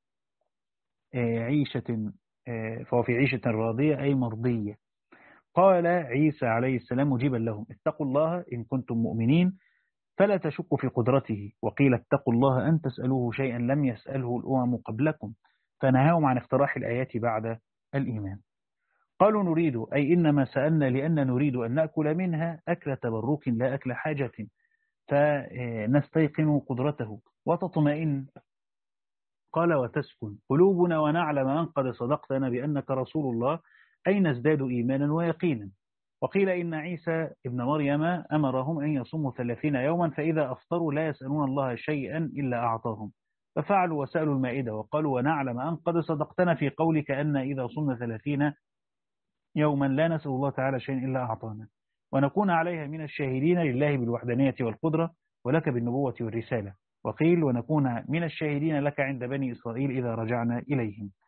عيشة، فهو في عيشة راضية أي مرضية. قال عيسى عليه السلام مجيبا لهم اتقوا الله إن كنتم مؤمنين فلا تشكوا في قدرته. وقيل اتقوا الله أن تسألوه شيئا لم يسأله الأمم قبلكم، فنهاهم عن اقتراح الآيات بعد الإيمان. قالوا نريد أي إنما سألنا لأن نريد أن نأكل منها أكل تبرك لا أكل حاجة، فنستيقن قدرته وتطمئن. قال وتسكن قلوبنا ونعلم أن قد صدقتنا بأنك رسول الله، أي نزداد إيمانا ويقينا. وقيل إن عيسى ابن مريم أمرهم أن يصوموا ثلاثين يوما، فإذا أفطروا لا يسألون الله شيئا إلا أعطاهم، ففعلوا وسألوا المائدة وقالوا ونعلم أن قد صدقتنا في قولك أن إذا صمنا ثلاثين يوما لا نسأل الله تعالى شيئا إلا أعطانا، ونكون عليها من الشاهدين لله بالوحدانية والقدرة ولك بالنبوة والرسالة. وقيل ونكون من الشاهدين لك عند بني إسرائيل إذا رجعنا إليهم.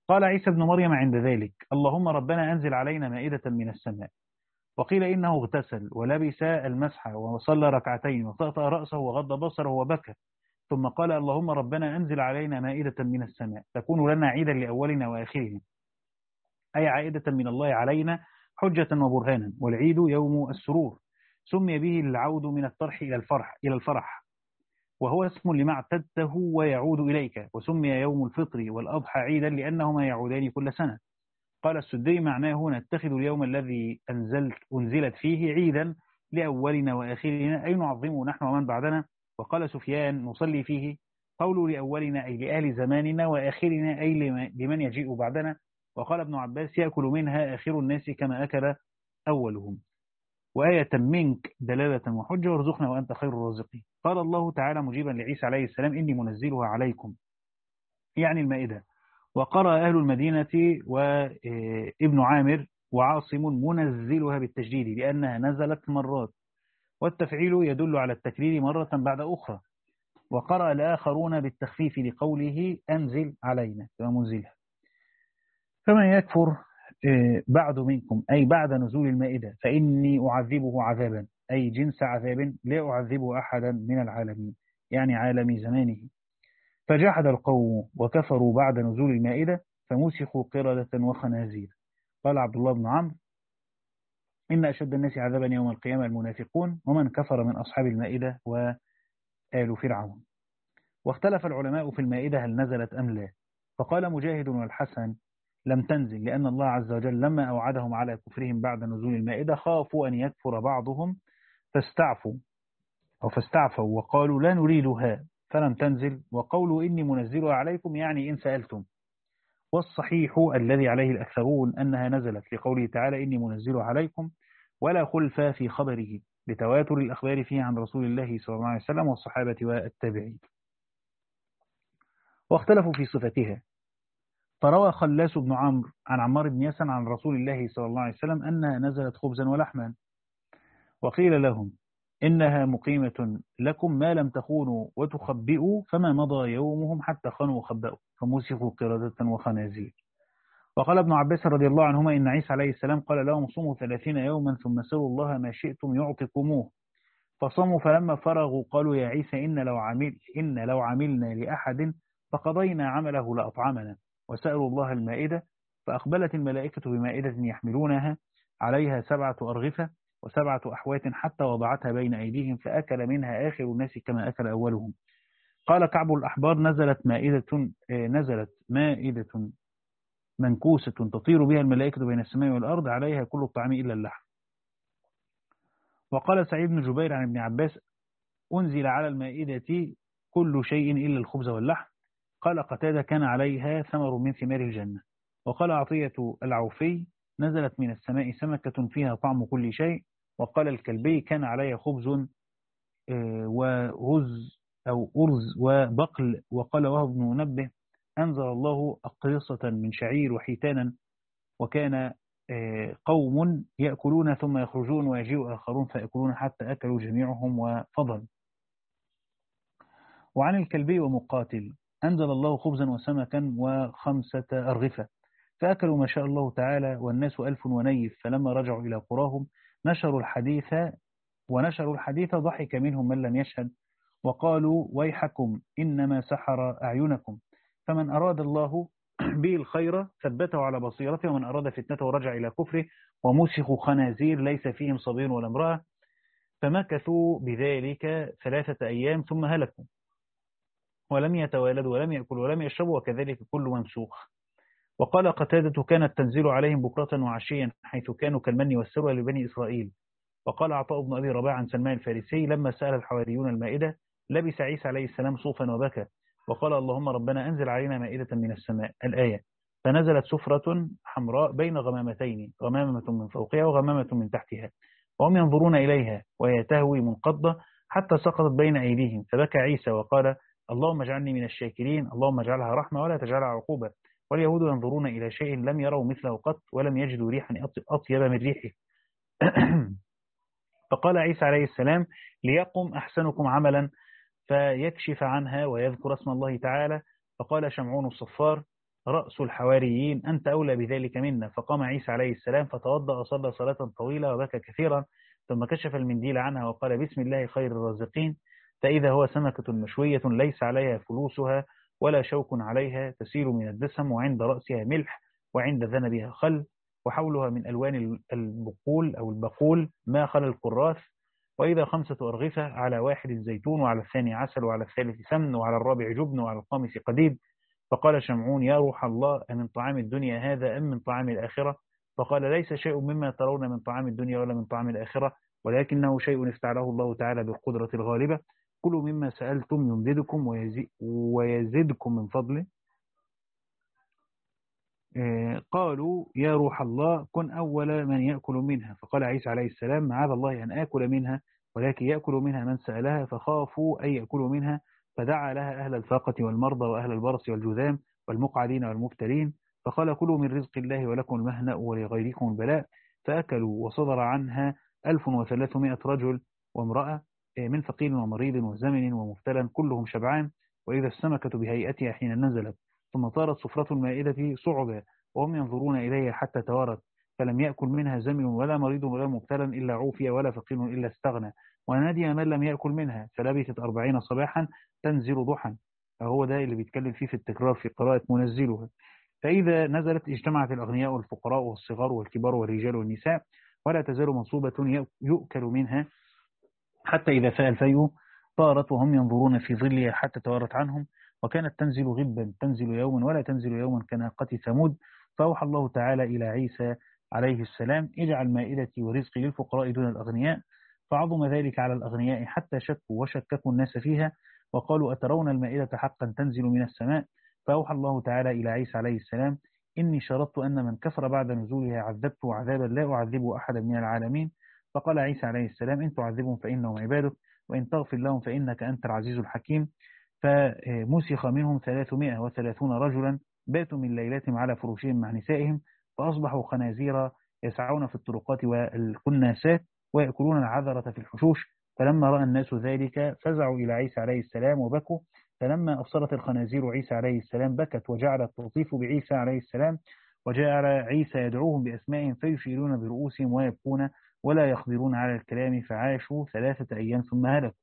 قال عيسى ابن مريم عند ذلك: اللهم ربنا أنزل علينا مائدة من السماء. وقيل إنه اغتسل ولبس المسح وصلى ركعتين وطأطأ رأسه وغض بصره وبكى، ثم قال: اللهم ربنا أنزل علينا مائدة من السماء تكون لنا عيدا لأولنا وآخرنا، أي عائدة من الله علينا حجة وبرهانا، والعيد يوم السرور، سمي به العود من الطرح إلى الفرح إلى الفرح، وهو اسم لما اعتدته ويعود إليك، وسمي يوم الفطر والأضحى عيدا لأنهما يعودان كل سنة. قال السدي: معناه نتخذ اليوم الذي أنزلت أنزلت فيه عيدا لأولنا وآخرنا، أي نعظمه نحن ومن بعدنا. وقال سفيان: نصلي فيه، قولوا لأولنا أي لأهل زماننا، وآخرنا أي لمن يجيء بعدنا. وقال ابن عباس: يأكل منها آخر الناس كما أكل أولهم. وآية منك دلالة وحجة، وارزقنا وأنت خير الرازقين. قال الله تعالى مجيبا لعيسى عليه السلام: إني منزلها عليكم، يعني المائدة. وقرأ أهل المدينة وابن عامر وعاصم منزلها بالتجديد لأنها نزلت مرات، والتفعيل يدل على التكرير مرة بعد أخرى. وقرأ الآخرون بالتخفيف لقوله أنزل علينا كما منزلها. فمن يكفر بعد منكم أي بعد نزول المائدة فإني أعذبه عذابا، أي جنس عذاب لا أعذبه أحدا من العالمين، يعني عالم زمانه. فجحد القوم وكفروا بعد نزول المائدة فمسخوا قردة وخنازير. قال عبد الله بن عمرو: إن أشد الناس عذابا يوم القيامة المنافقون ومن كفر من أصحاب المائدة وآل فرعون. واختلف العلماء في المائدة هل نزلت أم لا، فقال مجاهد والحسن: لم تنزل، لأن الله عز وجل لما أوعدهم على كفرهم بعد نزول المائدة خافوا أن يكفر بعضهم فاستعفوا أو فاستعفوا وقالوا لا نريدها فلم تنزل. وقولوا إني منزلها عليكم يعني إن سألتم. والصحيح الذي عليه الأكثرون أنها نزلت لقوله تعالى: إني منزلها عليكم، ولا خلف في خبره لتواتر الأخبار فيه عن رسول الله صلى الله عليه وسلم والصحابة والتابعين. واختلفوا في صفتها، فروى خلاس بن عمرو عن عمار بن ياسر عن رسول الله صلى الله عليه وسلم أنها نزلت خبزا ولحما. وقيل لهم: إنها مقيمة لكم ما لم تخونوا وتخبئوا، فما مضى يومهم حتى خانوا وخبأوا فمسخوا قردة وخنازير. وقال ابن عباس رضي الله عنهما: إن عيسى عليه السلام قال لهم: صوموا ثلاثين يوما ثم سلوا الله ما شئتم يعطكموه، فصاموا فلما فرغوا قالوا: يا عيسى إن لو عمل إن لو عملنا لأحد فقضينا عمله لأطعمنا. وسألوا الله المائدة، فأقبلت الملائكة بمائدة يحملونها عليها سبعة أرغفة وسبعة أحوات حتى وضعتها بين أيديهم فأكل منها آخر الناس كما أكل أولهم. قال كعب الأحبار: نزلت مائدة نزلت مائدة منكوسة تطير بها الملائكة بين السماء والأرض عليها كل الطعام إلا اللحم. وقال سعيد بن جبير عن ابن عباس: أنزل على المائدة كل شيء إلا الخبز واللحم. قال قتادة: كان عليها ثمر من ثمار الجنة. وقال عطية العوفي: نزلت من السماء سمكة فيها طعم كل شيء. وقال الكلبي: كان عليها خبز ورز أو أرز وبقل. وقال وهب بن منبه: أنزل الله أقرصة من شعير وحيتانا، وكان قوم يأكلون ثم يخرجون ويجيء آخرون فيأكلون حتى أكلوا جميعهم وفضل. وعن الكلبي ومقاتل: أنزل الله خبزا وسمكا وخمسة أرغفة فأكلوا ما شاء الله تعالى، والناس ألف ونيف. فلما رجعوا إلى قراهم نشروا الحديث ونشروا الحديث ضحك منهم من لم يشهد، وقالوا: ويحكم إنما سحر أعينكم. فمن أراد الله به الخير ثبته على بصيرته، ومن أراد فتنته رجع إلى كفره. ومسخوا خنازير ليس فيهم صبي ولا امرأة، فمكثوا بذلك ثلاثة أيام ثم هلكوا، ولم يتوالدوا ولم يأكلوا ولم يشربوا، وكذلك كل ممسوخ. وقال قتادة: كانت تنزل عليهم بكرة وعشيا حيث كانوا كالمن والسلوى لبني إسرائيل. وقال عطاء بن أبي رباح عن سلمان الفارسي: لما سأل الحواريون المائدة لبس عيسى عليه السلام صوفا وبكى، وقال: اللهم ربنا أنزل علينا مائدة من السماء، الآية. فنزلت سفرة حمراء بين غمامتين، غمامة من فوقها وغمامة من تحتها، وهم ينظرون إليها وهي تهوي منقضة حتى سقطت بين أيديهم، فبكى عيسى وقال: اللهم اجعلني من الشاكرين، اللهم اجعلها رحمة ولا تجعلها عقوبة. واليهود ينظرون إلى شيء لم يروا مثله قط ولم يجدوا ريحا أطيب من ريحه. فقال عيسى عليه السلام: ليقم أحسنكم عملا فيكشف عنها ويذكر اسم الله تعالى. فقال شمعون الصفار: رأس الحواريين أنت أولى بذلك منا. فقام عيسى عليه السلام فتوضأ وصلى صلاة طويلة وبكى كثيرا، ثم كشف المنديل عنها وقال بسم الله خير الرازقين، فإذا هو سمكة مشوية ليس عليها فلوسها ولا شوك عليها، تسيل من الدسم، وعند رأسها ملح، وعند ذنبها خل، وحولها من ألوان البقول أو البقول ما خل الكراث، وإذا خمسة أرغفة، على واحد زيتون، وعلى الثاني عسل، وعلى الثالث سمن، وعلى الرابع جبن، وعلى الخامس قديد. فقال شمعون يا روح الله، أمن طعام الدنيا هذا أم من طعام الآخرة؟ فقال ليس شيء مما ترون من طعام الدنيا ولا من طعام الآخرة، ولكنه شيء افتعله الله تعالى بالقدرة الغالبة. كلوا مما سألتم يمددكم ويزي ويزدكم من فضله. قالوا يا روح الله كن أول من يأكل منها. فقال عيسى عليه السلام معاذ الله أن آكل منها، ولكن يأكل منها من سألها، فخافوا أن يأكلوا منها، فدعا لها أهل الفاقة والمرضى وأهل البرص والجذام والمقعدين والمبتلين، فقال كلوا من رزق الله ولكم المهنأ ولغيركم البلاء. فأكلوا، وصدر عنها ألف وثلاثمائة رجل وامرأة من فقير ومريض وزمن ومبتلى كلهم شبعان. وإذا السمكة بهيئتها حين نزلت ثم طارت سفرة المائدة صعبا وهم ينظرون إليها حتى توارت، فلم يأكل منها زمن ولا مريض ولا مبتلى إلا عوفي، ولا فقير إلا استغنى، ونادي من لم يأكل منها، فلبثت أربعين صباحا تنزل ضحا. فهو ده اللي بيتكلم فيه في التكرار في قراءة منزلها. فإذا نزلت اجتمعت الأغنياء والفقراء والصغار والكبار والرجال والنساء، ولا تزال منصوبة يؤكل منها، حتى إذا فاء الفيء طارت وهم ينظرون في ظلها حتى توارت عنهم. وكانت تنزل غبا، تنزل يوما ولا تنزل يوما كناقة ثمود. فأوحى الله تعالى إلى عيسى عليه السلام اجعل مائدتي ورزقي للفقراء دون الأغنياء. فعظم ذلك على الأغنياء حتى شكوا وشككوا الناس فيها، وقالوا أترون المائدة حقا تنزل من السماء؟ فأوحى الله تعالى إلى عيسى عليه السلام إني شرطت أن من كفر بعد نزولها عذبته عذابا لا أعذبه أحدا من العالمين. فقال عيسى عليه السلام إن تعذبهم فإنهم عبادك، وإن تغفر لهم فإنك أنت العزيز الحكيم. فمسخ منهم ثلاثمائة وثلاثون رجلا باتوا من ليلتهم على فروشهم مع نسائهم، فأصبحوا خنازير يسعون في الطرقات والكناسات ويأكلون العذرة في الحشوش. فلما رأى الناس ذلك فزعوا إلى عيسى عليه السلام وبكوا. فلما أبصرت الخنازير عيسى عليه السلام بكت وجعلت تطيف بعيسى عليه السلام، وجعل عيسى يدعوهم بأسمائهم فيشيرون برؤوسهم ويبكون ولا يقدرون على الكلام، فعاشوا ثلاثة أيام ثم هلكوا.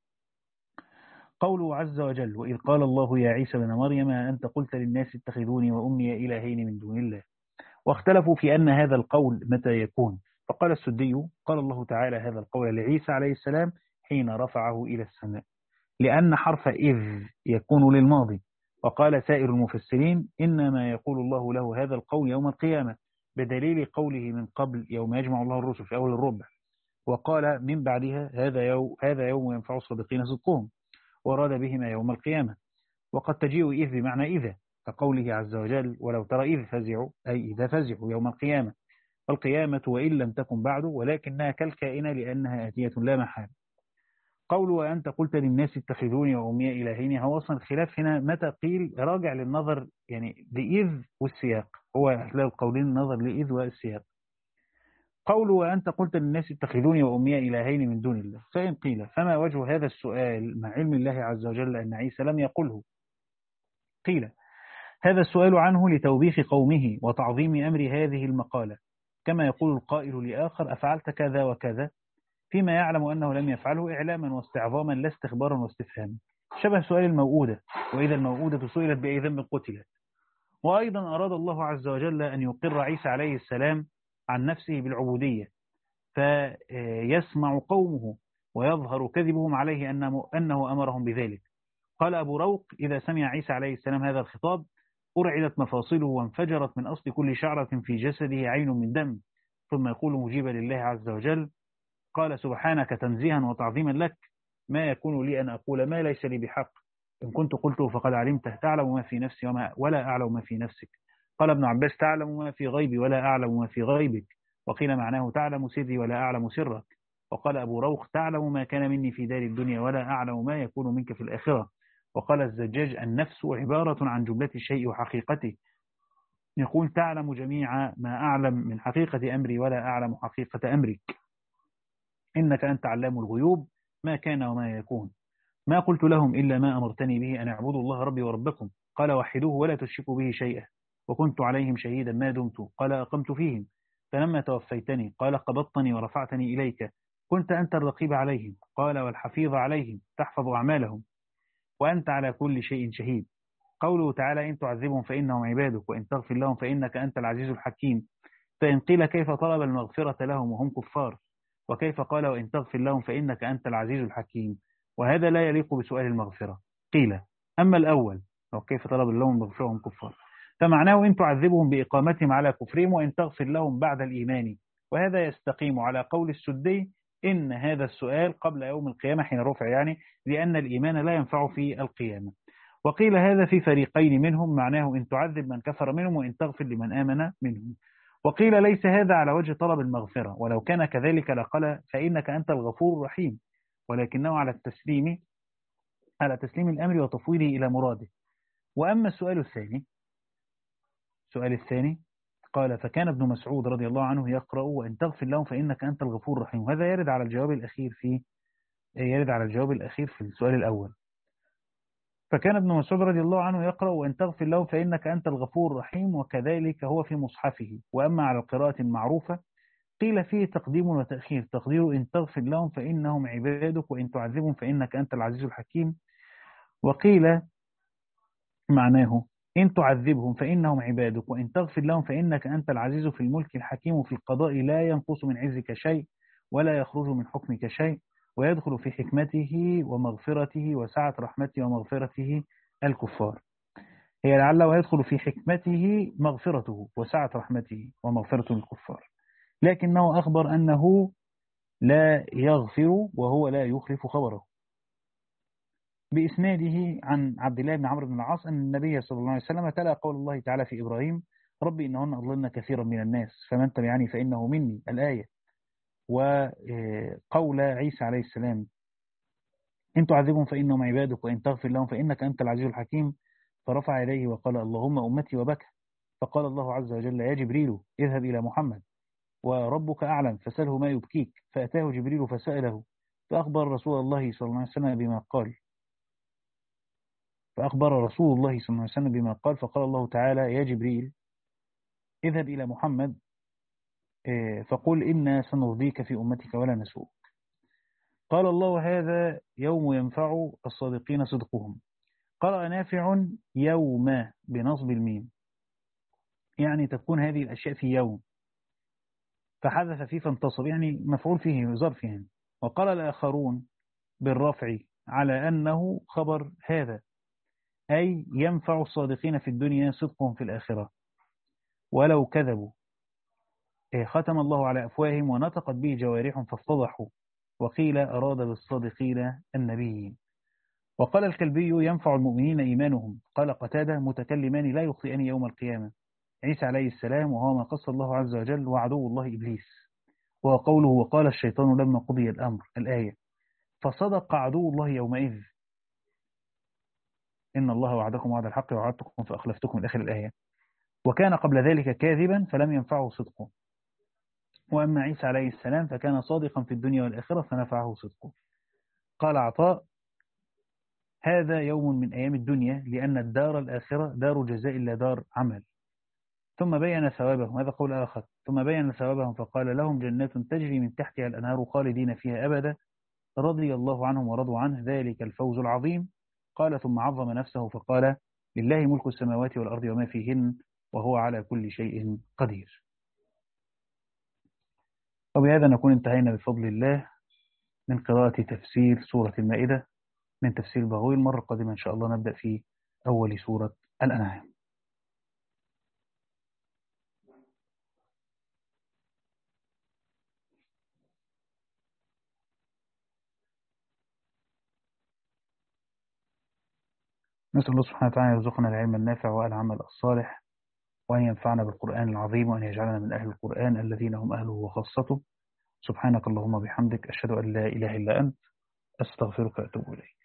قوله عز وجل وإذ قال الله يا عيسى بن مريم أنت قلت للناس اتخذوني وأمي إلهين من دون الله. واختلفوا في أن هذا القول متى يكون. فقال السدي قال الله تعالى هذا القول لعيسى عليه السلام حين رفعه إلى السماء، لأن حرف إذ يكون للماضي. وقال سائر المفسرين إنما يقول الله له هذا القول يوم القيامة، بدليل قوله من قبل يوم يجمع الله الرسل في أول الربع، وقال من بعدها هذا يوم, هذا يوم ينفع الصادقين صدقهم، وراد بهما يوم القيامة. وقد تجيء إذ بمعنى إذا، كقوله عز وجل ولو ترى إذ فزعوا، أي إذا فزعوا يوم القيامة. والقيامة وإن لم تكن بعد ولكنها كالكائنة لأنها آتية لا محال. قول وأنت قلت للناس اتخذوني وأمي إلهين، هو أصلا الخلاف هنا متى قيل راجع للنظر يعني لإذ والسياق، هو هتلاقي القولين النظر لإذ والسياق. قول وأنت قلت للناس اتخذوني وأمي إلهين من دون الله، فإن قيل فما وجه هذا السؤال مع علم الله عز وجل أن عيسى لم يقله؟ قيل هذا السؤال عنه لتوبيخ قومه وتعظيم أمر هذه المقالة، كما يقول القائل لآخر أفعلت كذا وكذا، فيما يعلم أنه لم يفعله إعلاما واستعظاما لا استخبارا واستفهاما، شبه سؤال الموؤودة وإذا الموؤودة سئلت بأي ذنب قتلت. وأيضا أراد الله عز وجل أن يقر عيسى عليه السلام عن نفسه بالعبودية، فيسمع قومه ويظهر كذبهم عليه أنه أمرهم بذلك. قال أبو روق إذا سمع عيسى عليه السلام هذا الخطاب أرعدت مفاصله وانفجرت من أصل كل شعرة في جسده عين من دم، ثم يقول مجيبا لله عز وجل قال سبحانك تنزيها وتعظيما لك، ما يكون لي أن أقول ما ليس لي بحق، إن كنت قلته فقد علمته تعلم ما في نفسي وما ولا أعلم ما في نفسك. قال ابن عباس تعلم ما في غيبي ولا أعلم ما في غيبك، وقيل معناه تعلم سري ولا أعلم سرك. وقال أبو روخ تعلم ما كان مني في دار الدنيا ولا أعلم ما يكون منك في الآخرة. وقال الزجاج النفس عبارة عن جملة الشيء وحقيقته، يقول تعلم جميع ما أعلم من حقيقة أمري ولا أعلم حقيقة أمرك، إنك أنت علام الغيوب ما كان وما يكون، ما قلت لهم إلا ما أمرتني به أن اعبدوا الله ربي وربكم، قال وحدوه ولا تشركوا به شيئا وكنت عليهم شهيدا ما دمت. قال أقمت فيهم فلما توفيتني قال قبضتني ورفعتني إليك كنت أنت الرقيب عليهم. قال والحفيظ عليهم تحفظ أعمالهم وأنت على كل شيء شهيد. قوله تعالى إن تعذبهم فإنهم عبادك وإن تغفر لهم فإنك أنت العزيز الحكيم. فإن قيل كيف طلب المغفرة لهم وهم كفار وكيف قال وإن تغفر لهم فإنك أنت العزيز الحكيم، وهذا لا يليق بسؤال المغفرة. قيل أما الأول أو كيف طلب لهم المغفرة وهم كفار فمعناه إن تعذبهم بإقامتهم على كفرهم وإن تغفر لهم بعد الإيمان، وهذا يستقيم على قول السدي إن هذا السؤال قبل يوم القيامة حين رفع، يعني لأن الإيمان لا ينفع في القيامة. وقيل هذا في فريقين منهم معناه إن تعذب من كفر منهم وإن تغفر لمن آمن منهم. وقيل ليس هذا على وجه طلب المغفرة، ولو كان كذلك لقال فإنك أنت الغفور الرحيم، ولكنه على التسليم على تسليم الأمر وتفويضه إلى مراده. وأما السؤال الثاني السؤال الثاني قال فكان ابن مسعود رضي الله عنه يقرأ وإن تغفر لهم فإنك أنت الغفور الرحيم، وهذا يرد على الجواب الأخير في يرد على الجواب الأخير في السؤال الأول. فكان ابن مسعود رضي الله عنه يقرأ وإن تغفر له فإنك أنت الغفور الرحيم، وكذلك هو في مصحفه. وأما على القراءة المعروفة قيل فيه تقديم وتأخير، تقدير إن تغفر لهم فإنهم عبادك وإن تعذبهم فإنك أنت العزيز الحكيم. وقيل معناه إن تعذبهم فإنهم عبادك وإن تغفر لهم فإنك أنت العزيز في الملك الحكيم في القضاء لا ينقص من عزك شيء ولا يخرج من حكمك شيء، ويدخل في حكمته ومغفرته وسعة رحمته ومغفرته الكفار. هي لعل ويدخل في حكمته مغفرته وسعة رحمته ومغفرته الكفار، لكنه أخبر أنه لا يغفر وهو لا يخلف خبره. بإسناده عن عبد الله بن عمرو بن العاص أن النبي صلى الله عليه وسلم تلا قول الله تعالى في إبراهيم ربي إنهن أضللن كثيرا من الناس فمن تبعني فإنه مني الآية. وقول عيسى عليه السلام إن تعذبهم فإنهم عبادك وإن تغفر لهم فإنك أنت العزيز الحكيم، فرفع يديه وقال اللهم أمتي وبكى، فقال الله عز وجل يا جبريل اذهب إلى محمد وربك أعلم فسأله ما يبكيك، فأتاه جبريل فسأله فأخبر رسول الله صلى الله عليه وسلم بما قال فأخبر رسول الله صلى الله عليه وسلم بما قال فقال الله تعالى يا جبريل اذهب إلى محمد فقل إنا سنرضيك في أمتك ولا نسوءك. قال الله هذا يوم ينفع الصادقين صدقهم. قرأ نافع يوم بنصب الميم، يعني تكون هذه الأشياء في يوم، فحذف فيه فانتصب، يعني مفعول فيه ظرف يعني. وقال الآخرون بالرفع على أنه خبر هذا، أي ينفع الصادقين في الدنيا صدقهم في الآخرة ولو كذبوا ختم الله على أفواههم ونطقت به جوارحهم فافتضحوا. وقيل أراد بالصادقين النبيين. وقال الكلبي ينفع المؤمنين إيمانهم. قال قتادة متكلمان لا يخطئان يوم القيامة، عيسى عليه السلام وهو ما قص الله عز وجل وعدو الله إبليس، وقوله وقال الشيطان لما قضي الأمر الآية، فصدق عدو الله يومئذ إن الله وعدكم وعد الحق ووعدتكم فأخلفتكم إلى آخر الآية، وكان قبل ذلك كاذبا فلم ينفعه صدقه. وأما عيسى عليه السلام فكان صادقا في الدنيا والآخرة فنفعه صدقه. قال عطاء هذا يوم من أيام الدنيا لأن الدار الآخرة دار جزاء لا دار عمل. ثم بين ثوابهم، هذا قول آخر، ثم بين ثوابهم فقال لهم جنات تجري من تحتها الأنهار خالدين فيها أبدا رضي الله عنهم ورضوا عنه ذلك الفوز العظيم. قال ثم عظم نفسه فقال لله ملك السماوات والأرض وما فيهن وهو على كل شيء قدير. وبهذا نكون انتهينا بفضل الله من قراءة تفسير سورة المائدة من تفسير البغوي. المرة القادمة إن شاء الله نبدأ في أول سورة الأنعام. نسأل الله سبحانه وتعالى يرزقنا العلم النافع والعمل الصالح، وأن ينفعنا بالقرآن العظيم، وأن يجعلنا من أهل القرآن الذين هم أهله وخاصته. سبحانك اللهم بحمدك أشهد أن لا إله إلا أنت أستغفرك وأتوب إليك.